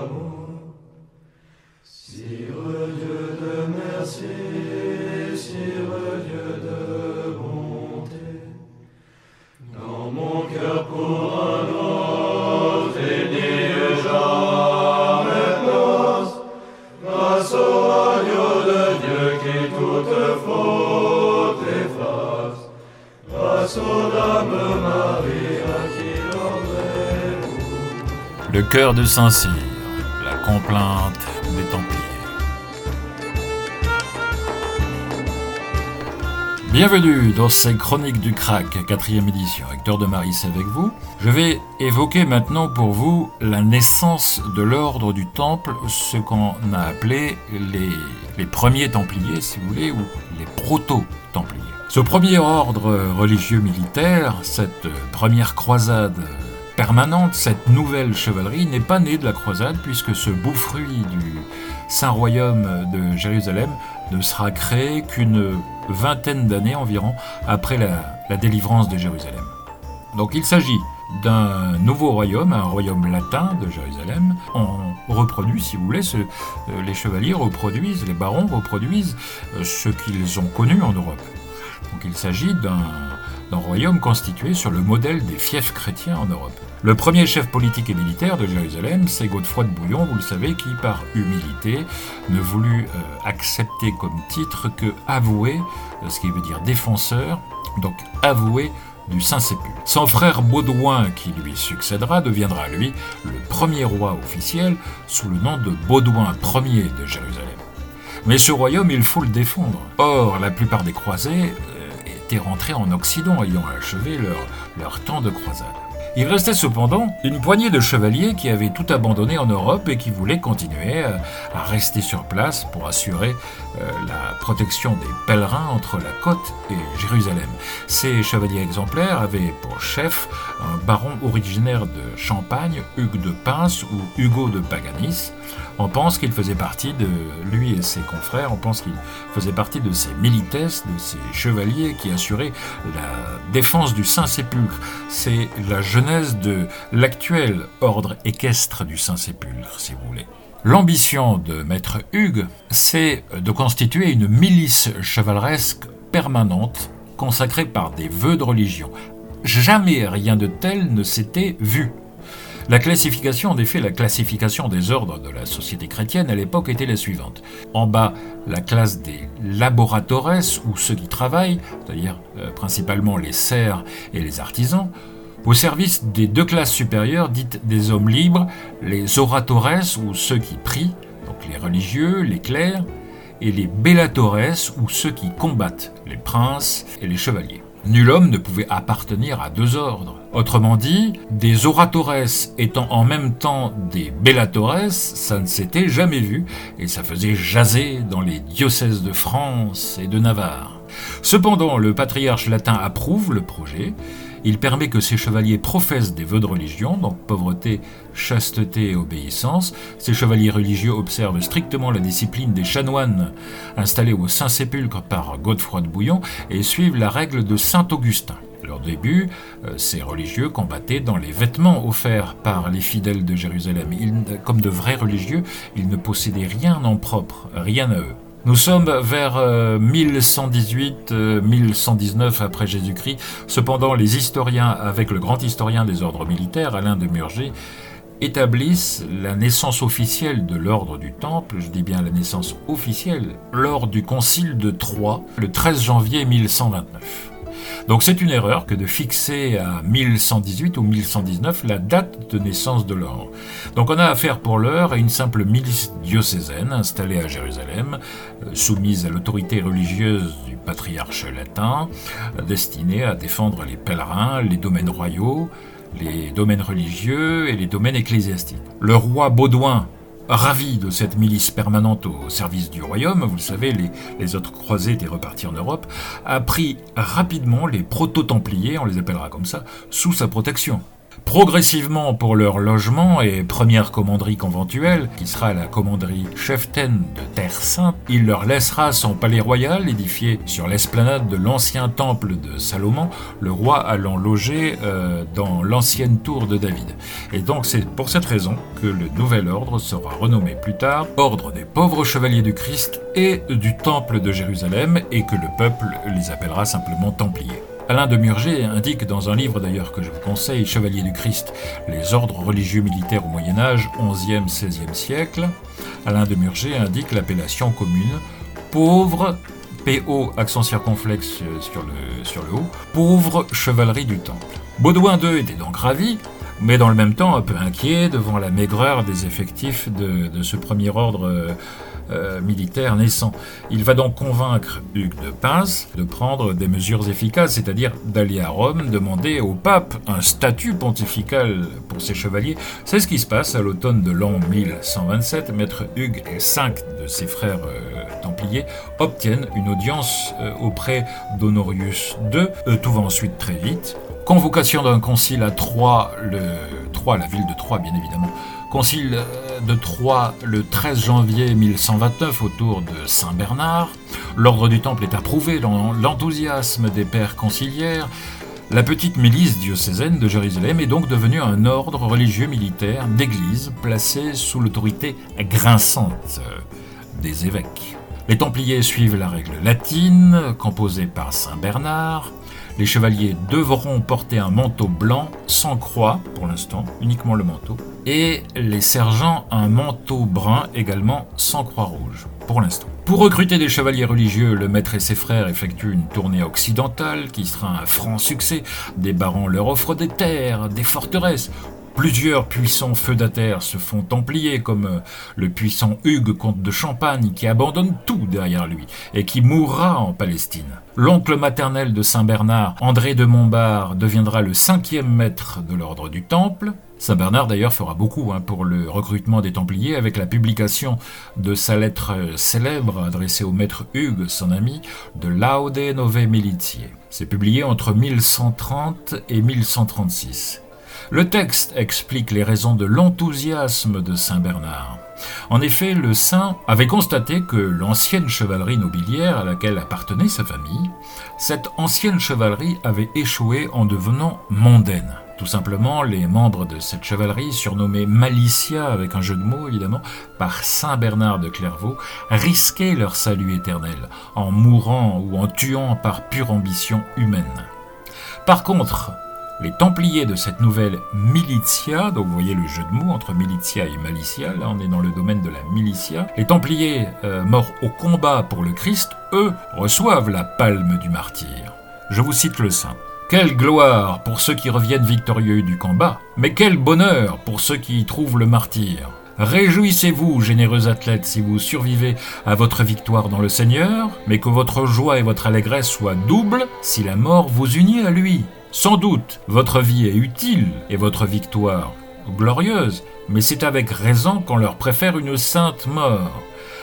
Sire Dieu de merci, Le cœur de Saint-Cyr, la complainte des Templiers. Bienvenue dans ces Chroniques du Crack, quatrième édition. Hector de Maris avec vous. Je vais évoquer maintenant pour vous la naissance de l'ordre du Temple, ce qu'on a appelé les, les premiers Templiers, si vous voulez, ou les proto-Templiers. Ce premier ordre religieux militaire, cette première croisade permanente, cette nouvelle chevalerie n'est pas née de la croisade, puisque ce beau fruit du Saint-Royaume de Jérusalem ne sera créé qu'une vingtaine d'années environ après la, la délivrance de Jérusalem. Donc il s'agit d'un nouveau royaume, un royaume latin de Jérusalem. On reproduit, si vous voulez, ce, euh, les chevaliers reproduisent, les barons reproduisent euh, ce qu'ils ont connu en Europe. Donc il s'agit d'un, d'un royaume constitué sur le modèle des fiefs chrétiens en Europe. Le premier chef politique et militaire de Jérusalem, c'est Godefroy de Bouillon, vous le savez, qui par humilité ne voulut euh, accepter comme titre que avoué, euh, ce qui veut dire défenseur, donc avoué du Saint-Sépulcre. Son frère Baudouin, qui lui succédera, deviendra lui le premier roi officiel sous le nom de Baudouin Ier de Jérusalem. Mais ce royaume, il faut le défendre. Or, la plupart des croisés euh, étaient rentrés en Occident, ayant achevé leur, leur temps de croisade. Il restait cependant une poignée de chevaliers qui avaient tout abandonné en Europe et qui voulaient continuer à rester sur place pour assurer euh, la protection des pèlerins entre la côte et Jérusalem. Ces chevaliers exemplaires avaient pour chef un baron originaire de Champagne, Hugues de Pince ou Hugo de Paganis. On pense qu'il faisait partie de lui et ses confrères, on pense qu'il faisait partie de ces milites, de ces chevaliers qui assuraient la défense du Saint-Sépulcre. C'est la genèse de l'actuel ordre équestre du Saint-Sépulcre, si vous voulez. L'ambition de Maître Hugues, c'est de constituer une milice chevaleresque permanente, consacrée par des vœux de religion. Jamais rien de tel ne s'était vu. La classification, en effet, la classification des ordres de la société chrétienne à l'époque était la suivante. En bas, la classe des laboratores, ou ceux qui travaillent, c'est-à-dire euh, principalement les serfs et les artisans. Au service des deux classes supérieures, dites des hommes libres, les oratores, ou ceux qui prient, donc les religieux, les clercs, et les bellatores, ou ceux qui combattent, les princes et les chevaliers. Nul homme ne pouvait appartenir à deux ordres. Autrement dit, des oratores étant en même temps des bellatores, ça ne s'était jamais vu, et ça faisait jaser dans les diocèses de France et de Navarre. Cependant, le patriarche latin approuve le projet. Il permet que ces chevaliers professent des vœux de religion, donc pauvreté, chasteté et obéissance. Ces chevaliers religieux observent strictement la discipline des chanoines installés au Saint-Sépulcre par Godefroy de Bouillon et suivent la règle de saint Augustin. À leur début, euh, ces religieux combattaient dans les vêtements offerts par les fidèles de Jérusalem. Ils, comme de vrais religieux, ils ne possédaient rien en propre, rien à eux. Nous sommes vers euh, mille cent dix-huit euh, mille cent dix-neuf après Jésus-Christ. Cependant, les historiens, avec le grand historien des ordres militaires, Alain de Murger, établissent la naissance officielle de l'ordre du Temple, je dis bien la naissance officielle, lors du concile de Troyes, le treize janvier mille cent vingt-neuf. Donc c'est une erreur que de fixer à mille cent dix-huit ou mille cent dix-neuf la date de naissance de l'ordre. Donc on a affaire pour l'heure à une simple milice diocésaine installée à Jérusalem, soumise à l'autorité religieuse du patriarche latin, destinée à défendre les pèlerins, les domaines royaux, les domaines religieux et les domaines ecclésiastiques. Le roi Baudouin, ravi de cette milice permanente au service du royaume, vous le savez, les, les autres croisés étaient repartis en Europe, a pris rapidement les proto-templiers, on les appellera comme ça, sous sa protection. Progressivement pour leur logement et première commanderie conventuelle, qui sera la commanderie Cheftaine de Terre Sainte, il leur laissera son palais royal édifié sur l'esplanade de l'ancien temple de Salomon, le roi allant loger euh, dans l'ancienne tour de David. Et donc c'est pour cette raison que le nouvel ordre sera renommé plus tard Ordre des pauvres chevaliers du Christ et du temple de Jérusalem, et que le peuple les appellera simplement Templiers. Alain de Murger indique dans un livre d'ailleurs que je vous conseille, Chevalier du Christ, les ordres religieux militaires au Moyen-Âge, onzième seizième siècle. Alain de Murger indique l'appellation commune pauvre, P O accent circonflexe sur le, sur le haut, pauvre chevalerie du Temple. Baudouin deux était donc ravi. mais dans le même temps un peu inquiet devant la maigreur des effectifs de, de ce premier ordre euh, euh, militaire naissant. Il va donc convaincre Hugues de Pins de prendre des mesures efficaces, c'est-à-dire d'aller à Rome demander au pape un statut pontifical pour ses chevaliers. C'est ce qui se passe à l'automne de l'an mille cent vingt-sept. Maître Hugues et cinq de ses frères euh, templiers obtiennent une audience euh, auprès d'Honorius deux. Euh, tout va ensuite très vite. Convocation d'un concile à Troyes, le Troyes, la ville de Troyes bien évidemment. Concile de Troyes le treize janvier mille cent vingt-neuf autour de Saint-Bernard. L'ordre du Temple est approuvé dans l'enthousiasme des pères conciliaires. La petite milice diocésaine de Jérusalem est donc devenue un ordre religieux militaire d'église placé sous l'autorité grinçante des évêques. Les Templiers suivent la règle latine, composée par Saint Bernard. Les chevaliers devront porter un manteau blanc sans croix, pour l'instant, uniquement le manteau, et les sergents un manteau brun également sans croix rouge, pour l'instant. Pour recruter des chevaliers religieux, le maître et ses frères effectuent une tournée occidentale qui sera un franc succès. Des barons leur offrent des terres, des forteresses. Plusieurs puissants feudataires se font templiers, comme le puissant Hugues, comte de Champagne, qui abandonne tout derrière lui et qui mourra en Palestine. L'oncle maternel de Saint-Bernard, André de Montbard, deviendra le cinquième maître de l'ordre du Temple. Saint-Bernard d'ailleurs fera beaucoup hein, pour le recrutement des Templiers avec la publication de sa lettre célèbre adressée au maître Hugues, son ami, de Laude Nove Militiae. C'est publié entre mille cent trente et mille cent trente-six. Le texte explique les raisons de l'enthousiasme de Saint-Bernard. En effet, le saint avait constaté que l'ancienne chevalerie nobiliaire à laquelle appartenait sa famille, cette ancienne chevalerie avait échoué en devenant mondaine. Tout simplement, les membres de cette chevalerie, surnommés Malicia, avec un jeu de mots évidemment, par Saint Bernard de Clairvaux, risquaient leur salut éternel en mourant ou en tuant par pure ambition humaine. Par contre, les Templiers de cette nouvelle militia, donc vous voyez le jeu de mots entre militia et malicia, là on est dans le domaine de la militia, les Templiers euh, morts au combat pour le Christ, eux, reçoivent la palme du martyr. Je vous cite le saint. « Quelle gloire pour ceux qui reviennent victorieux du combat, mais quel bonheur pour ceux qui y trouvent le martyr. Réjouissez-vous, généreux athlètes, si vous survivez à votre victoire dans le Seigneur, mais que votre joie et votre allégresse soient doubles si la mort vous unit à lui. Sans doute, votre vie est utile et votre victoire glorieuse, mais c'est avec raison qu'on leur préfère une sainte mort.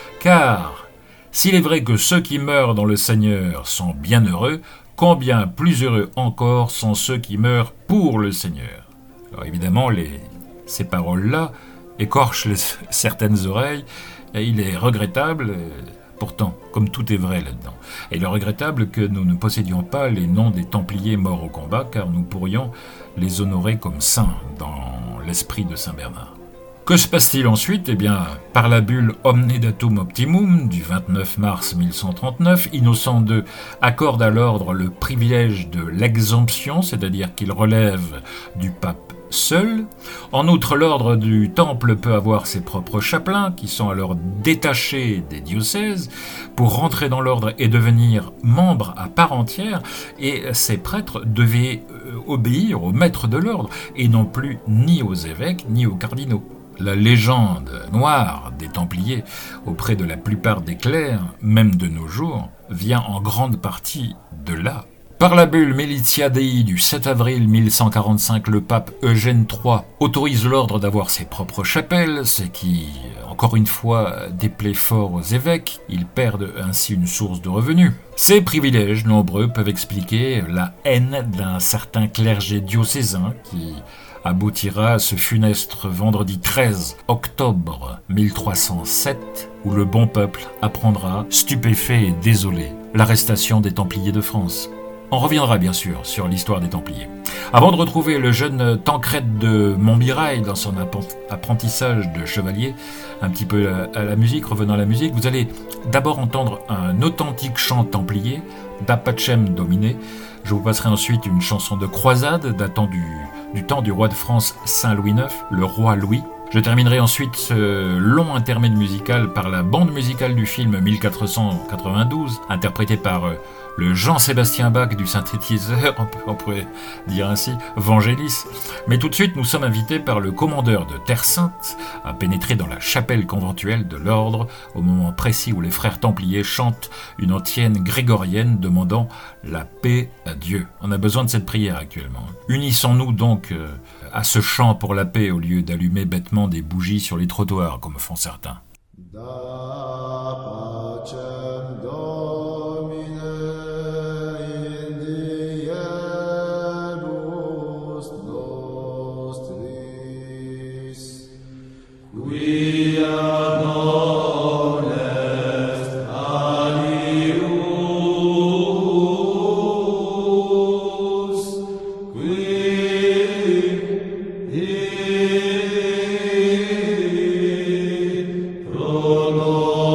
Car, s'il est vrai que ceux qui meurent dans le Seigneur sont bienheureux, combien plus heureux encore sont ceux qui meurent pour le Seigneur. » Alors évidemment, les, ces paroles-là écorchent les, certaines oreilles, et il est regrettable... Pourtant, comme tout est vrai là-dedans. Et il est regrettable que nous ne possédions pas les noms des Templiers morts au combat, car nous pourrions les honorer comme saints dans l'esprit de Saint Bernard. Que se passe-t-il ensuite ? Eh bien, par la bulle Omne Datum Optimum du vingt-neuf mars mille cent trente-neuf, Innocent deux accorde à l'ordre le privilège de l'exemption, c'est-à-dire qu'il relève du pape seul. En outre, l'ordre du Temple peut avoir ses propres chapelains, qui sont alors détachés des diocèses, pour rentrer dans l'ordre et devenir membres à part entière, et ces prêtres devaient euh, obéir au maître de l'ordre, et non plus ni aux évêques, ni aux cardinaux. La légende noire des Templiers, auprès de la plupart des clercs, même de nos jours, vient en grande partie de là. Par la bulle Militia Dei du sept avril mille cent quarante-cinq, le pape Eugène trois autorise l'ordre d'avoir ses propres chapelles, ce qui, encore une fois, déplaît fort aux évêques. Ils perdent ainsi une source de revenus. Ces privilèges nombreux peuvent expliquer la haine d'un certain clergé diocésain qui aboutira à ce funeste vendredi treize octobre mille trois cent sept, où le bon peuple apprendra, stupéfait et désolé, l'arrestation des Templiers de France. On reviendra bien sûr sur l'histoire des Templiers. Avant de retrouver le jeune Tancrède de Montmirail dans son apprentissage de chevalier, un petit peu à la musique, revenant à la musique, vous allez d'abord entendre un authentique chant templier, d'Apachem Domine. Je vous passerai ensuite une chanson de croisade datant du, du temps du roi de France Saint Louis neuf, le roi Louis. Je terminerai ensuite ce long intermède musical par la bande musicale du film mille quatre cent quatre-vingt-douze, interprétée par le Jean-Sébastien Bach du synthétiseur, on, peut, on pourrait dire ainsi, Vangelis. Mais tout de suite, nous sommes invités par le commandeur de Terre Sainte à pénétrer dans la chapelle conventuelle de l'ordre au moment précis où les frères templiers chantent une antienne grégorienne demandant la paix à Dieu. On a besoin de cette prière actuellement. Unissons-nous donc euh, à ce chant pour la paix au lieu d'allumer bêtement des bougies sur les trottoirs comme font certains. Oh,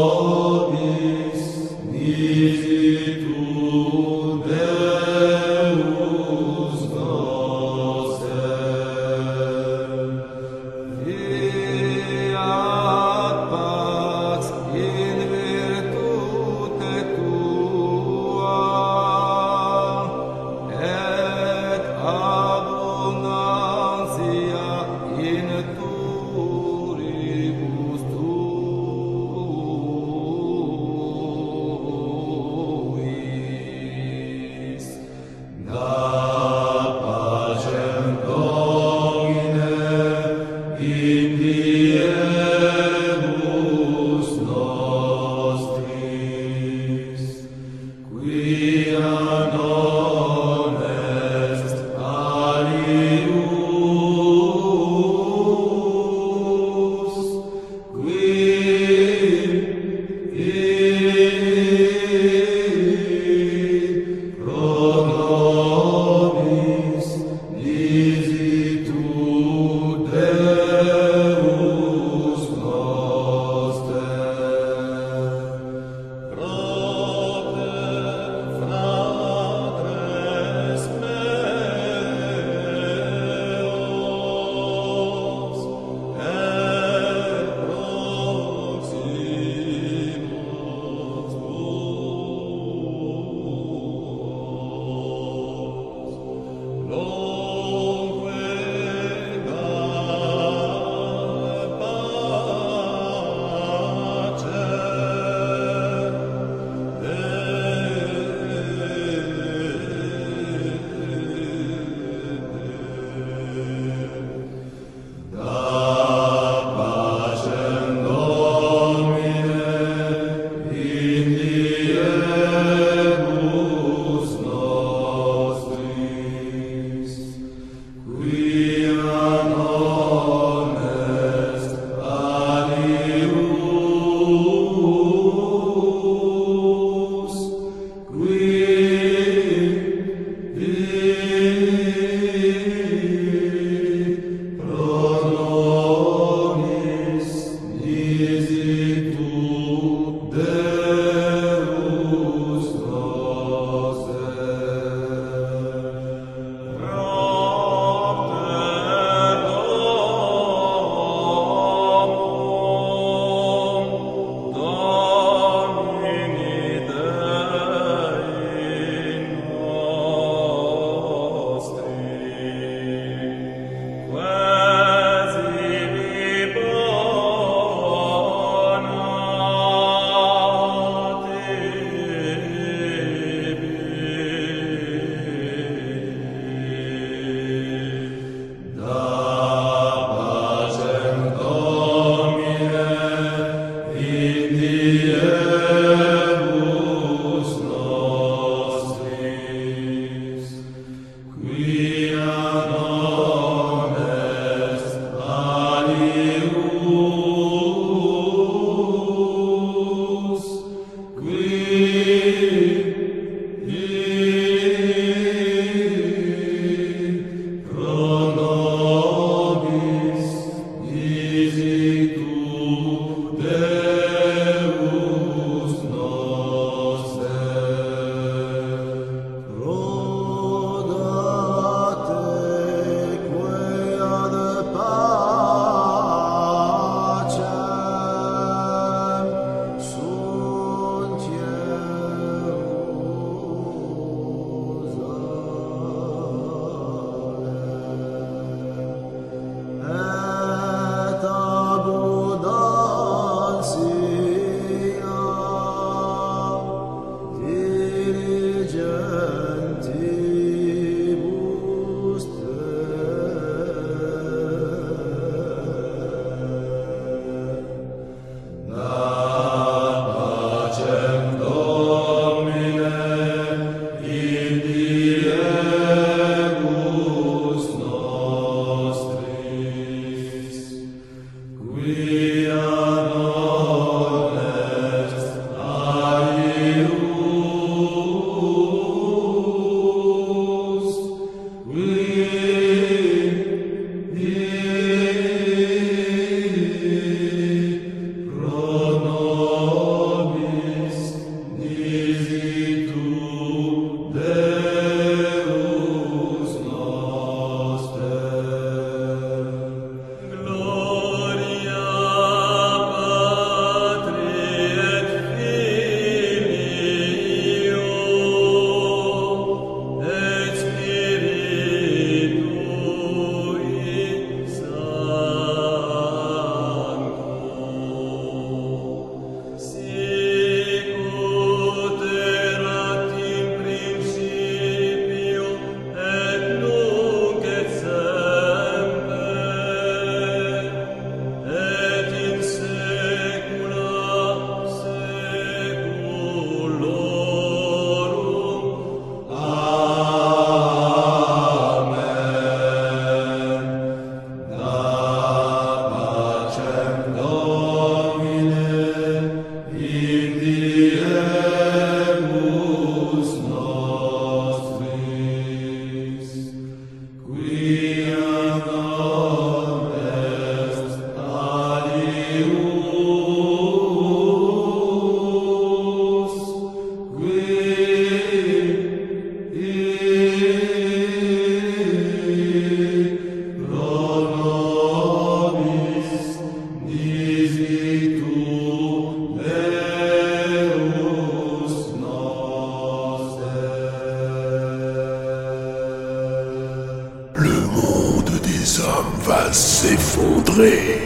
va s'effondrer.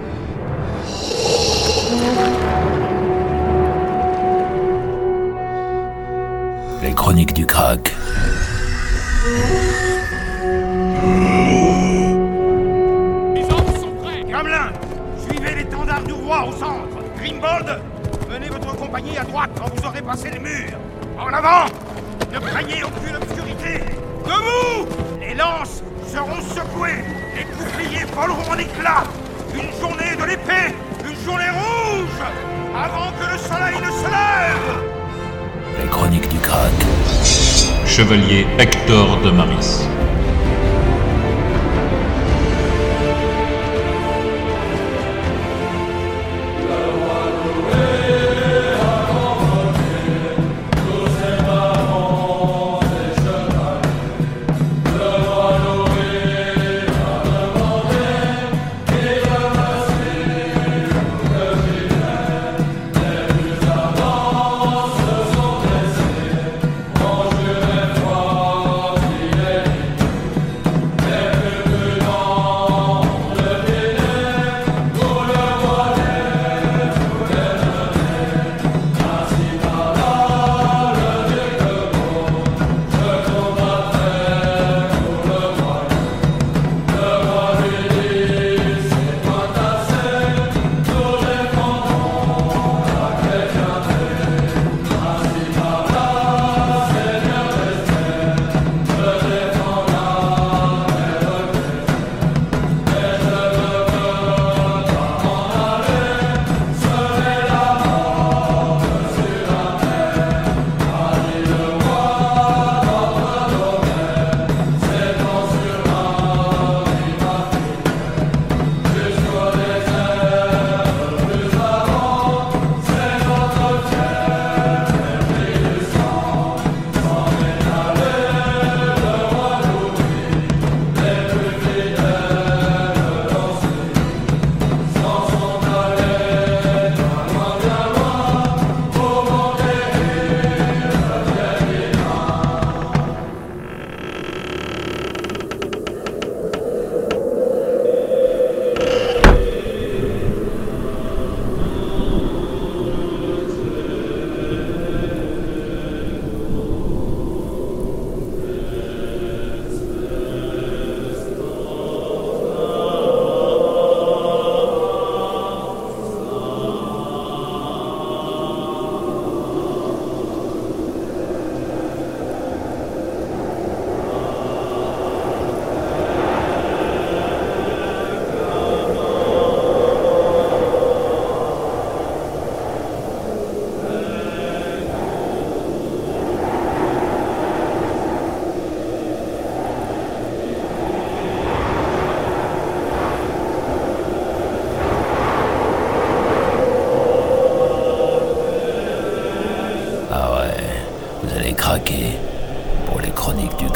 Les chroniques du crack. Les hommes sont prêts. Gamelin, suivez l'étendard du roi au centre. Grimbold, menez votre compagnie à droite quand vous aurez passé les murs. En avant, ne craignez aucune obscurité. Debout, les lances seront secouées, les boucliers voleront en éclats. Une journée de l'épée, une journée rouge, avant que le soleil ne se lève. Les chroniques du crack. Chevalier Hector de Maris.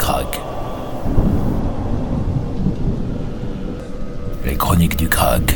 crack. Les chroniques du crack.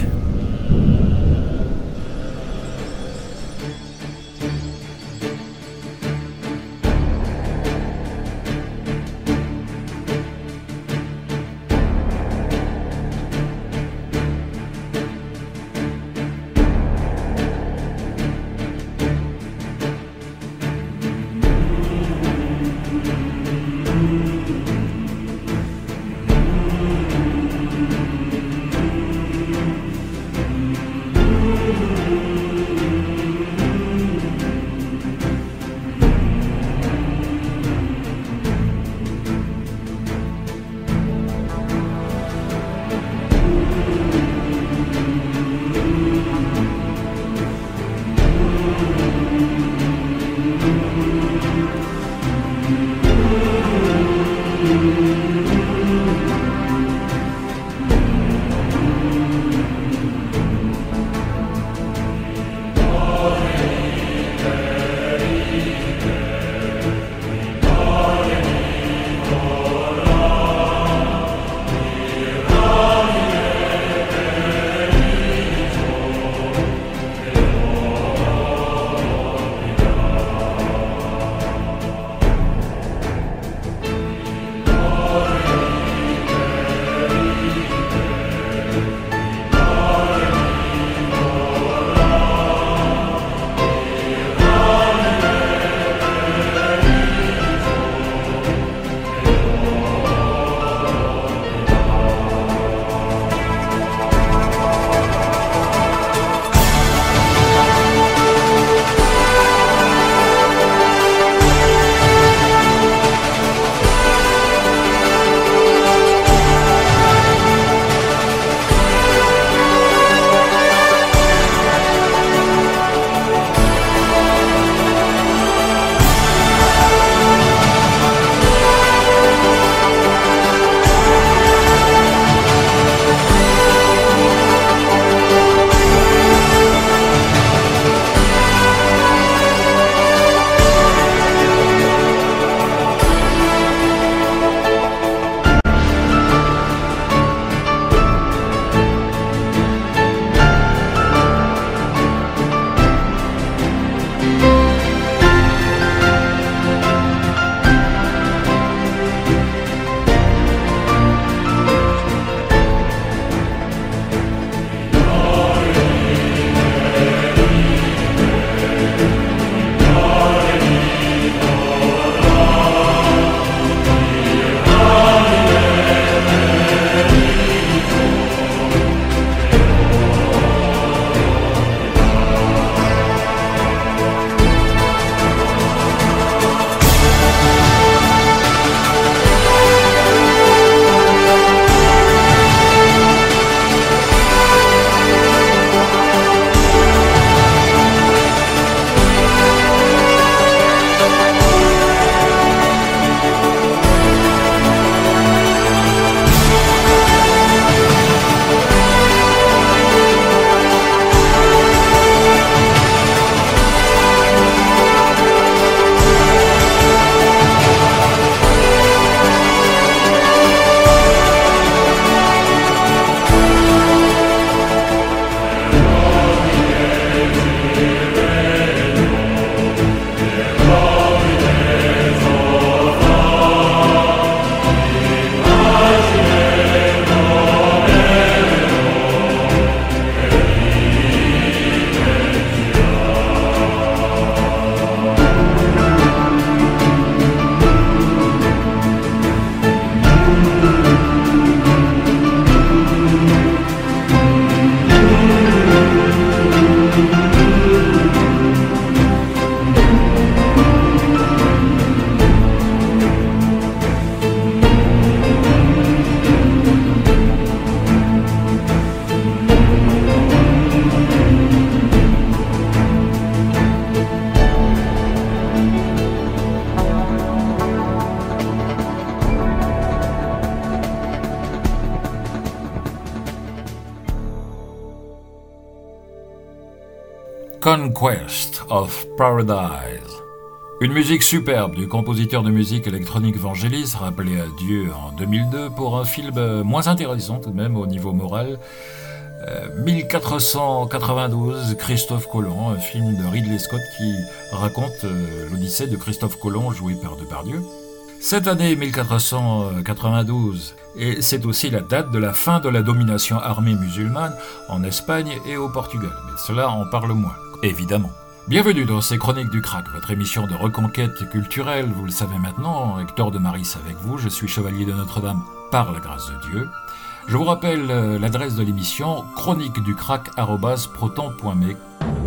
Conquest of Paradise. Une musique superbe du compositeur de musique électronique Vangelis, rappelé à Dieu en deux mille deux pour un film moins intéressant tout de même au niveau moral. Euh, mille quatre cent quatre-vingt-douze, Christophe Colomb, un film de Ridley Scott qui raconte euh, l'Odyssée de Christophe Colomb joué par Depardieu. Cette année mille quatre cent quatre-vingt-douze, et c'est aussi la date de la fin de la domination armée musulmane en Espagne et au Portugal, mais cela en parle moins, évidemment. Bienvenue dans ces Chroniques du Crack, votre émission de reconquête culturelle, vous le savez maintenant, Hector de Maris avec vous, je suis chevalier de Notre-Dame par la grâce de Dieu. Je vous rappelle euh, l'adresse de l'émission, chronique du crack arobase proton point me.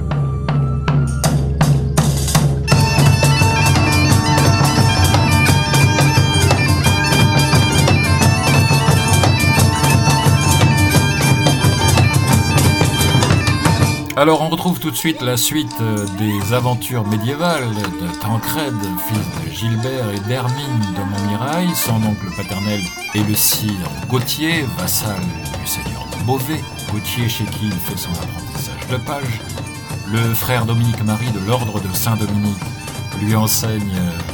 Alors on retrouve tout de suite la suite des aventures médiévales de Tancred, fils de Gilbert et d'Hermine de Montmirail, son oncle paternel et le sire Gauthier, vassal du seigneur de Beauvais, Gauthier chez qui il fait son apprentissage de page. Le frère Dominique-Marie de l'ordre de Saint-Dominique lui enseigne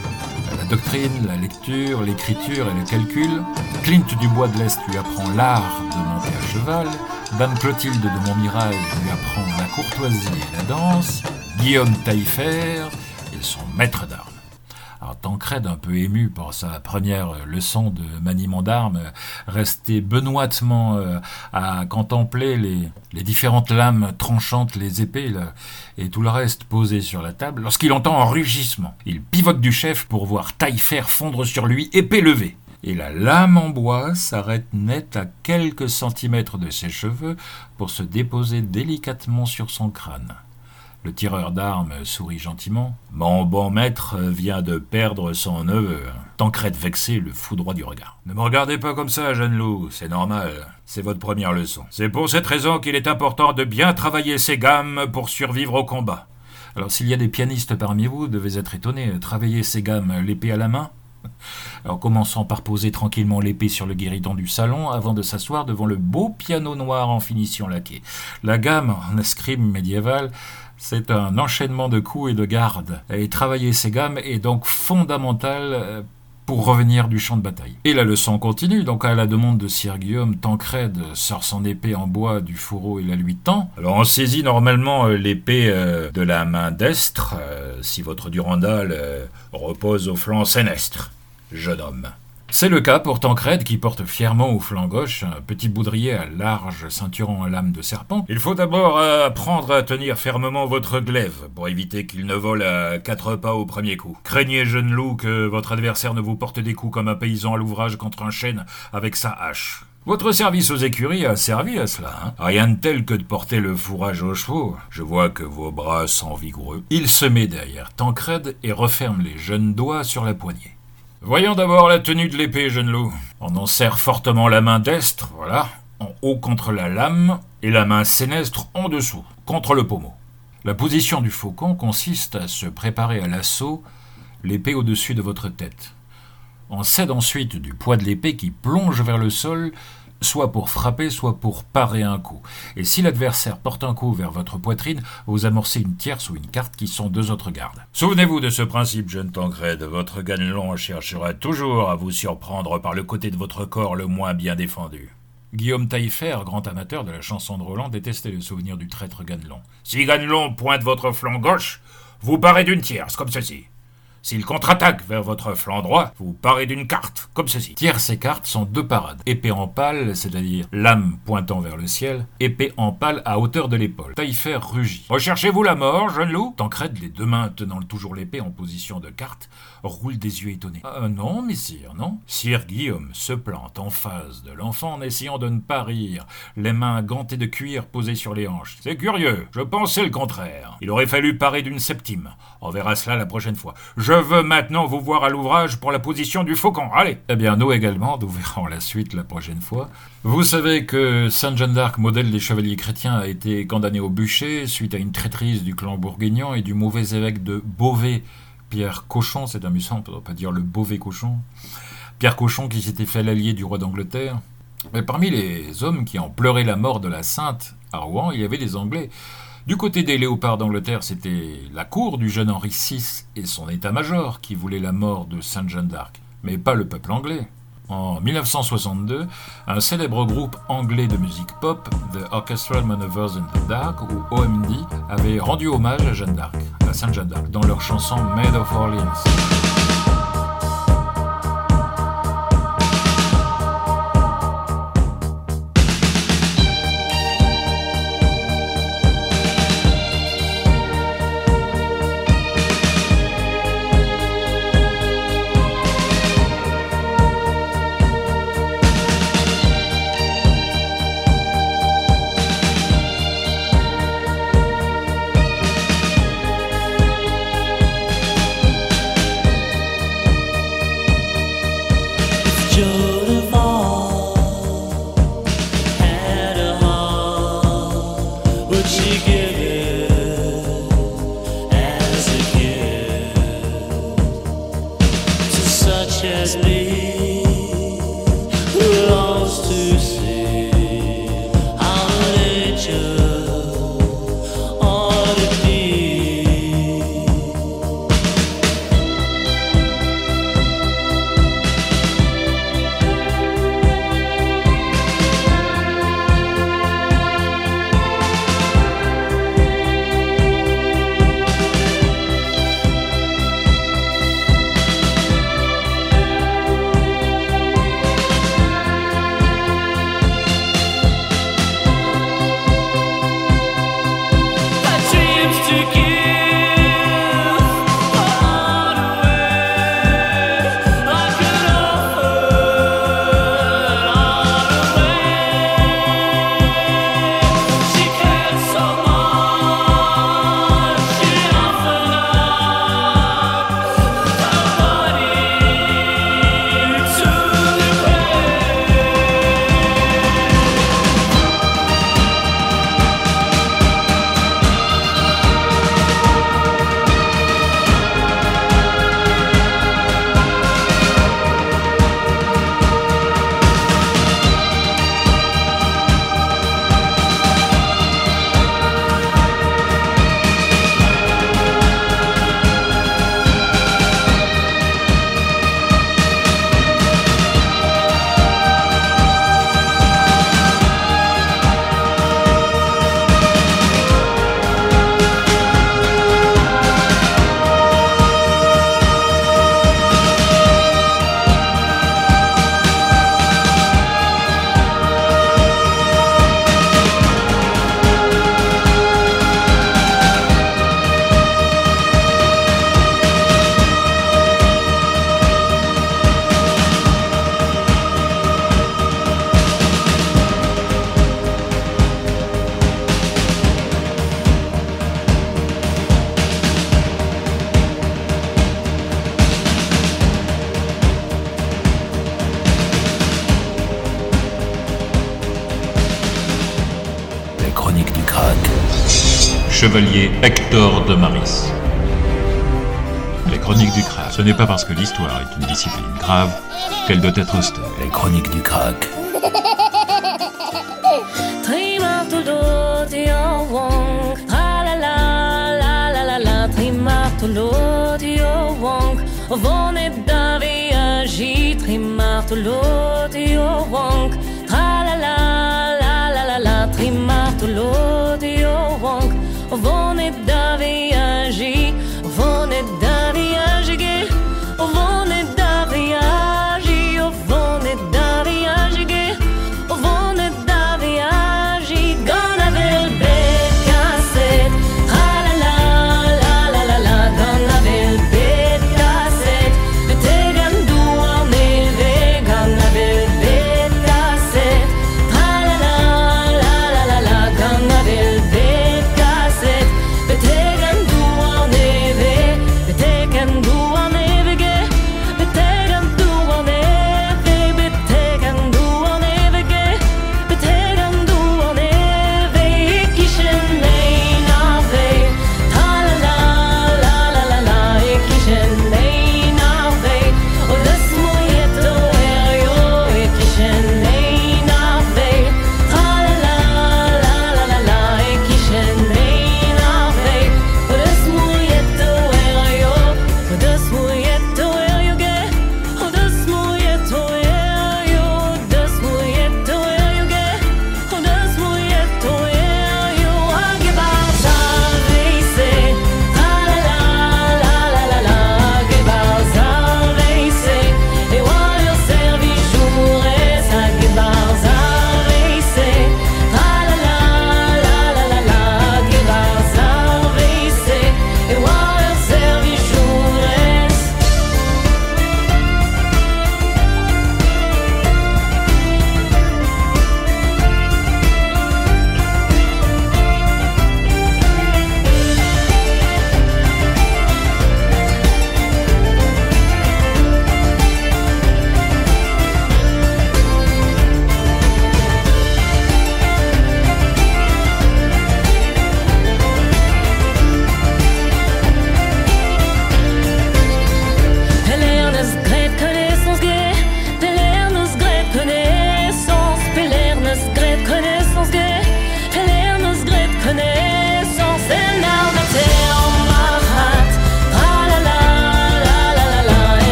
la doctrine, la lecture, l'écriture et le calcul. Clint Dubois de l'Est lui apprend l'art de monter à cheval. Dame Clotilde de Montmirail lui apprend la courtoisie et la danse. Guillaume Taillefer est son maître d'armes. Alors Tancred, un peu ému par sa première leçon de maniement d'armes, restait benoîtement à contempler les, les différentes lames tranchantes, les épées là, et tout le reste posé sur la table, lorsqu'il entend un rugissement. Il pivote du chef pour voir Taillefer fondre sur lui, épée levée. Et la lame en bois s'arrête net à quelques centimètres de ses cheveux pour se déposer délicatement sur son crâne. Le tireur d'armes sourit gentiment. « Mon bon maître vient de perdre son neveu. » Tancred vexé le foudroie du regard. « Ne me regardez pas comme ça, jeune loup, c'est normal. C'est votre première leçon. C'est pour cette raison qu'il est important de bien travailler ses gammes pour survivre au combat. » Alors s'il y a des pianistes parmi vous, vous devez être étonnés. Travailler ses gammes, l'épée à la main ? Alors commençons par poser tranquillement l'épée sur le guéridon du salon avant de s'asseoir devant le beau piano noir en finition laquée. La gamme en escrime médiévale, c'est un enchaînement de coups et de gardes. Et travailler ces gammes est donc fondamental pour revenir du champ de bataille. Et la leçon continue, donc à la demande de Sire Guillaume, Tancred sort son épée en bois du fourreau et la lui tend. Alors on saisit normalement l'épée euh, de la main destre, euh, si votre durandal euh, repose au flanc sénestre, jeune homme. C'est le cas pour Tancred qui porte fièrement au flanc gauche un petit boudrier à large ceinturon à lame de serpent. Il faut d'abord apprendre à tenir fermement votre glaive pour éviter qu'il ne vole à quatre pas au premier coup. Craignez, jeune loup, que votre adversaire ne vous porte des coups comme un paysan à l'ouvrage contre un chêne avec sa hache. Votre service aux écuries a servi à cela, hein. Rien de tel que de porter le fourrage aux chevaux. Je vois que vos bras sont vigoureux. Il se met derrière Tancred et referme les jeunes doigts sur la poignée. Voyons d'abord la tenue de l'épée, jeune loup. On en serre fortement la main destre, voilà, en haut contre la lame, et la main sénestre en dessous, contre le pommeau. La position du faucon consiste à se préparer à l'assaut, l'épée au-dessus de votre tête. On cède ensuite du poids de l'épée qui plonge vers le sol, soit pour frapper, soit pour parer un coup. Et si l'adversaire porte un coup vers votre poitrine, vous amorcez une tierce ou une quarte qui sont deux autres gardes. Souvenez-vous de ce principe, jeune Tancred. Votre ganelon cherchera toujours à vous surprendre par le côté de votre corps le moins bien défendu. Guillaume Taillefer, grand amateur de la chanson de Roland, détestait le souvenir du traître Ganelon. Si Ganelon pointe votre flanc gauche, vous parez d'une tierce, comme ceci. S'il contre-attaque vers votre flanc droit, vous parez d'une carte, comme ceci. Tierce et carte sont deux parades. Épée en pale, c'est-à-dire lame pointant vers le ciel, épée en pale à hauteur de l'épaule. Taillefer rugit. Recherchez-vous la mort, jeune loup ? Tancred, les deux mains tenant toujours l'épée en position de carte, roule des yeux étonnés. Ah, non, messire, non. Sire Guillaume se plante en face de l'enfant en essayant de ne pas rire, les mains gantées de cuir posées sur les hanches. C'est curieux, je pensais le contraire. Il aurait fallu parer d'une septime. On verra cela la prochaine fois. Je veux maintenant vous voir à l'ouvrage pour la position du faucon. Allez. Eh bien, nous également, nous verrons la suite la prochaine fois. Vous savez que Sainte Jeanne d'Arc, modèle des chevaliers chrétiens, a été condamné au bûcher suite à une traîtrise du clan bourguignon et du mauvais évêque de Beauvais, Pierre Cochon. C'est amusant, on ne peut pas dire le Beauvais Cochon. Pierre Cochon qui s'était fait l'allié du roi d'Angleterre. Mais parmi les hommes qui ont pleuré la mort de la sainte à Rouen, il y avait des Anglais Du côté des léopards d'Angleterre, c'était la cour du jeune Henri six et son état-major qui voulaient la mort de Sainte Jeanne d'Arc, mais pas le peuple anglais. En mille neuf cent soixante-deux, un célèbre groupe anglais de musique pop, The Orchestral Manoeuvres in the Dark, ou O M D, avait rendu hommage à Jeanne d'Arc, à Sainte Jeanne d'Arc, dans leur chanson Maid of Orleans. Chevalier Hector de Maris. Les chroniques du crack. Ce n'est pas parce que l'histoire est une discipline grave qu'elle doit être austère. Les chroniques du crack. Vonne da viaggi, vonne da viaggi, vonne da viaggi, vonne da viaggi, vonne da viaggi, gonna vel bel cassette, ah la la la la la la, gonna vel bel cassette, te gandua nel ve, gonna vel bel cassette, ah la la la la la la, gonna vel bel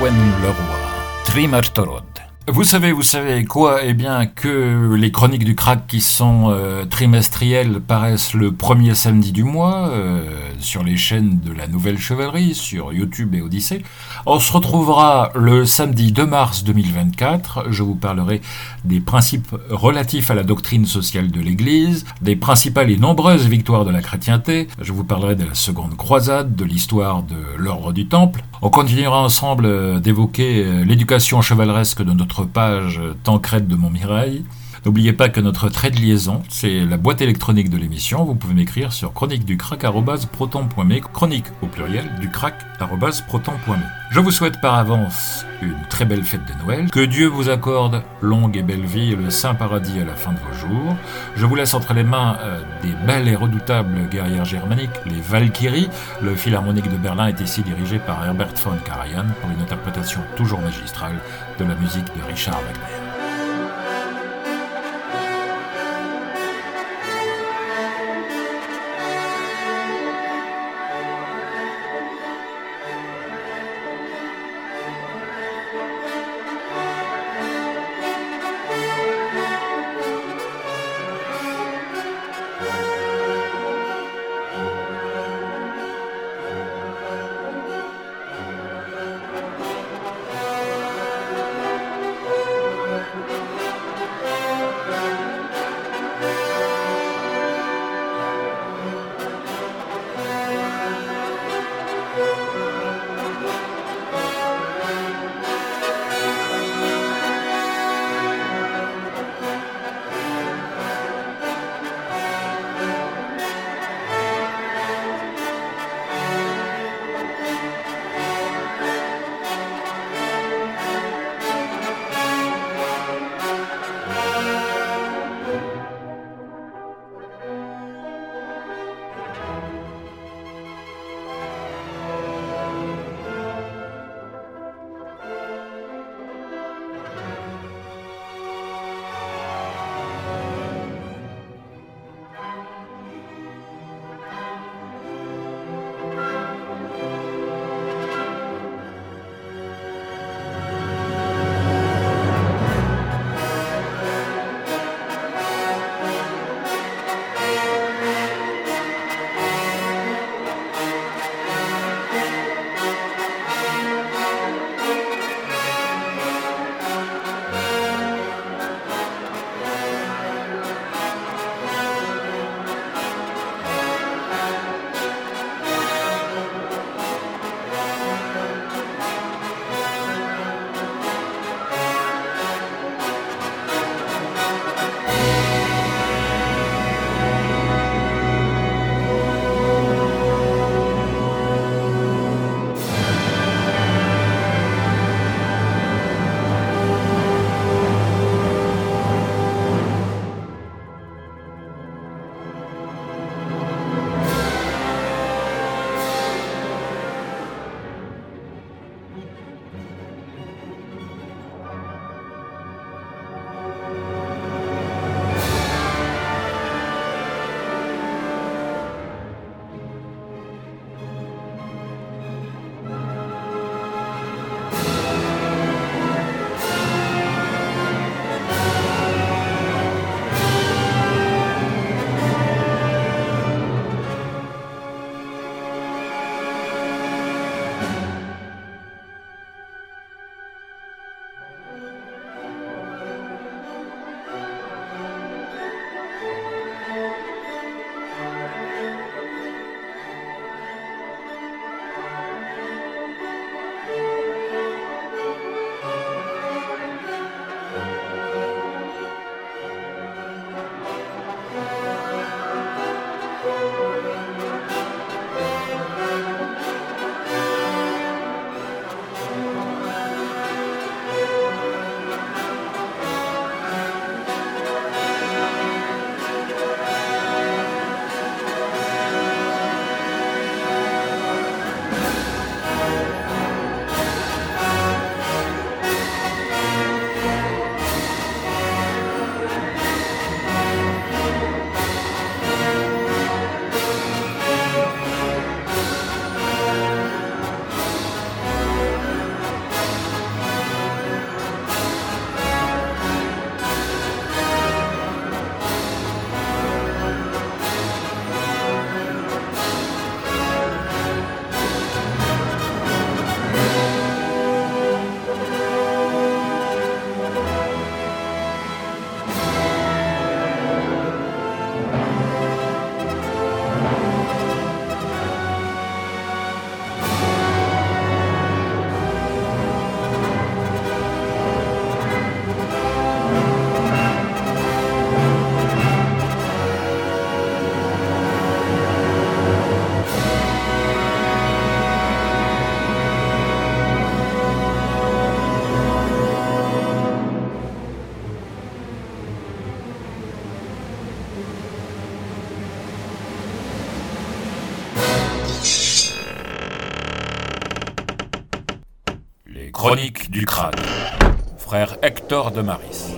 Owen Leroy, Trimartorod. Vous savez, vous savez quoi? Eh bien, que les chroniques du crack qui sont euh, trimestrielles paraissent le premier samedi du mois euh, sur les chaînes de la Nouvelle Chevalerie, sur YouTube et Odyssée. On se retrouvera le samedi deux mars deux mille vingt-quatre. Je vous parlerai des principes relatifs à la doctrine sociale de l'Église, des principales et nombreuses victoires de la chrétienté. Je vous parlerai de la Seconde Croisade, de l'histoire de l'Ordre du Temple. On continuera ensemble d'évoquer l'éducation chevaleresque de notre page Tancrède de Montmirail. N'oubliez pas que notre trait de liaison, c'est la boîte électronique de l'émission. Vous pouvez m'écrire sur chronique du crack arobase proton point me, chronique au pluriel du crack arobase proton point me. Je vous souhaite par avance une très belle fête de Noël. Que Dieu vous accorde longue et belle vie et le saint paradis à la fin de vos jours. Je vous laisse entre les mains euh, des belles et redoutables guerrières germaniques, les Valkyries. Le Philharmonique de Berlin est ici dirigé par Herbert von Karajan pour une interprétation toujours magistrale de la musique de Richard Wagner. Chroniques du crâne. Frère Hector de Maris.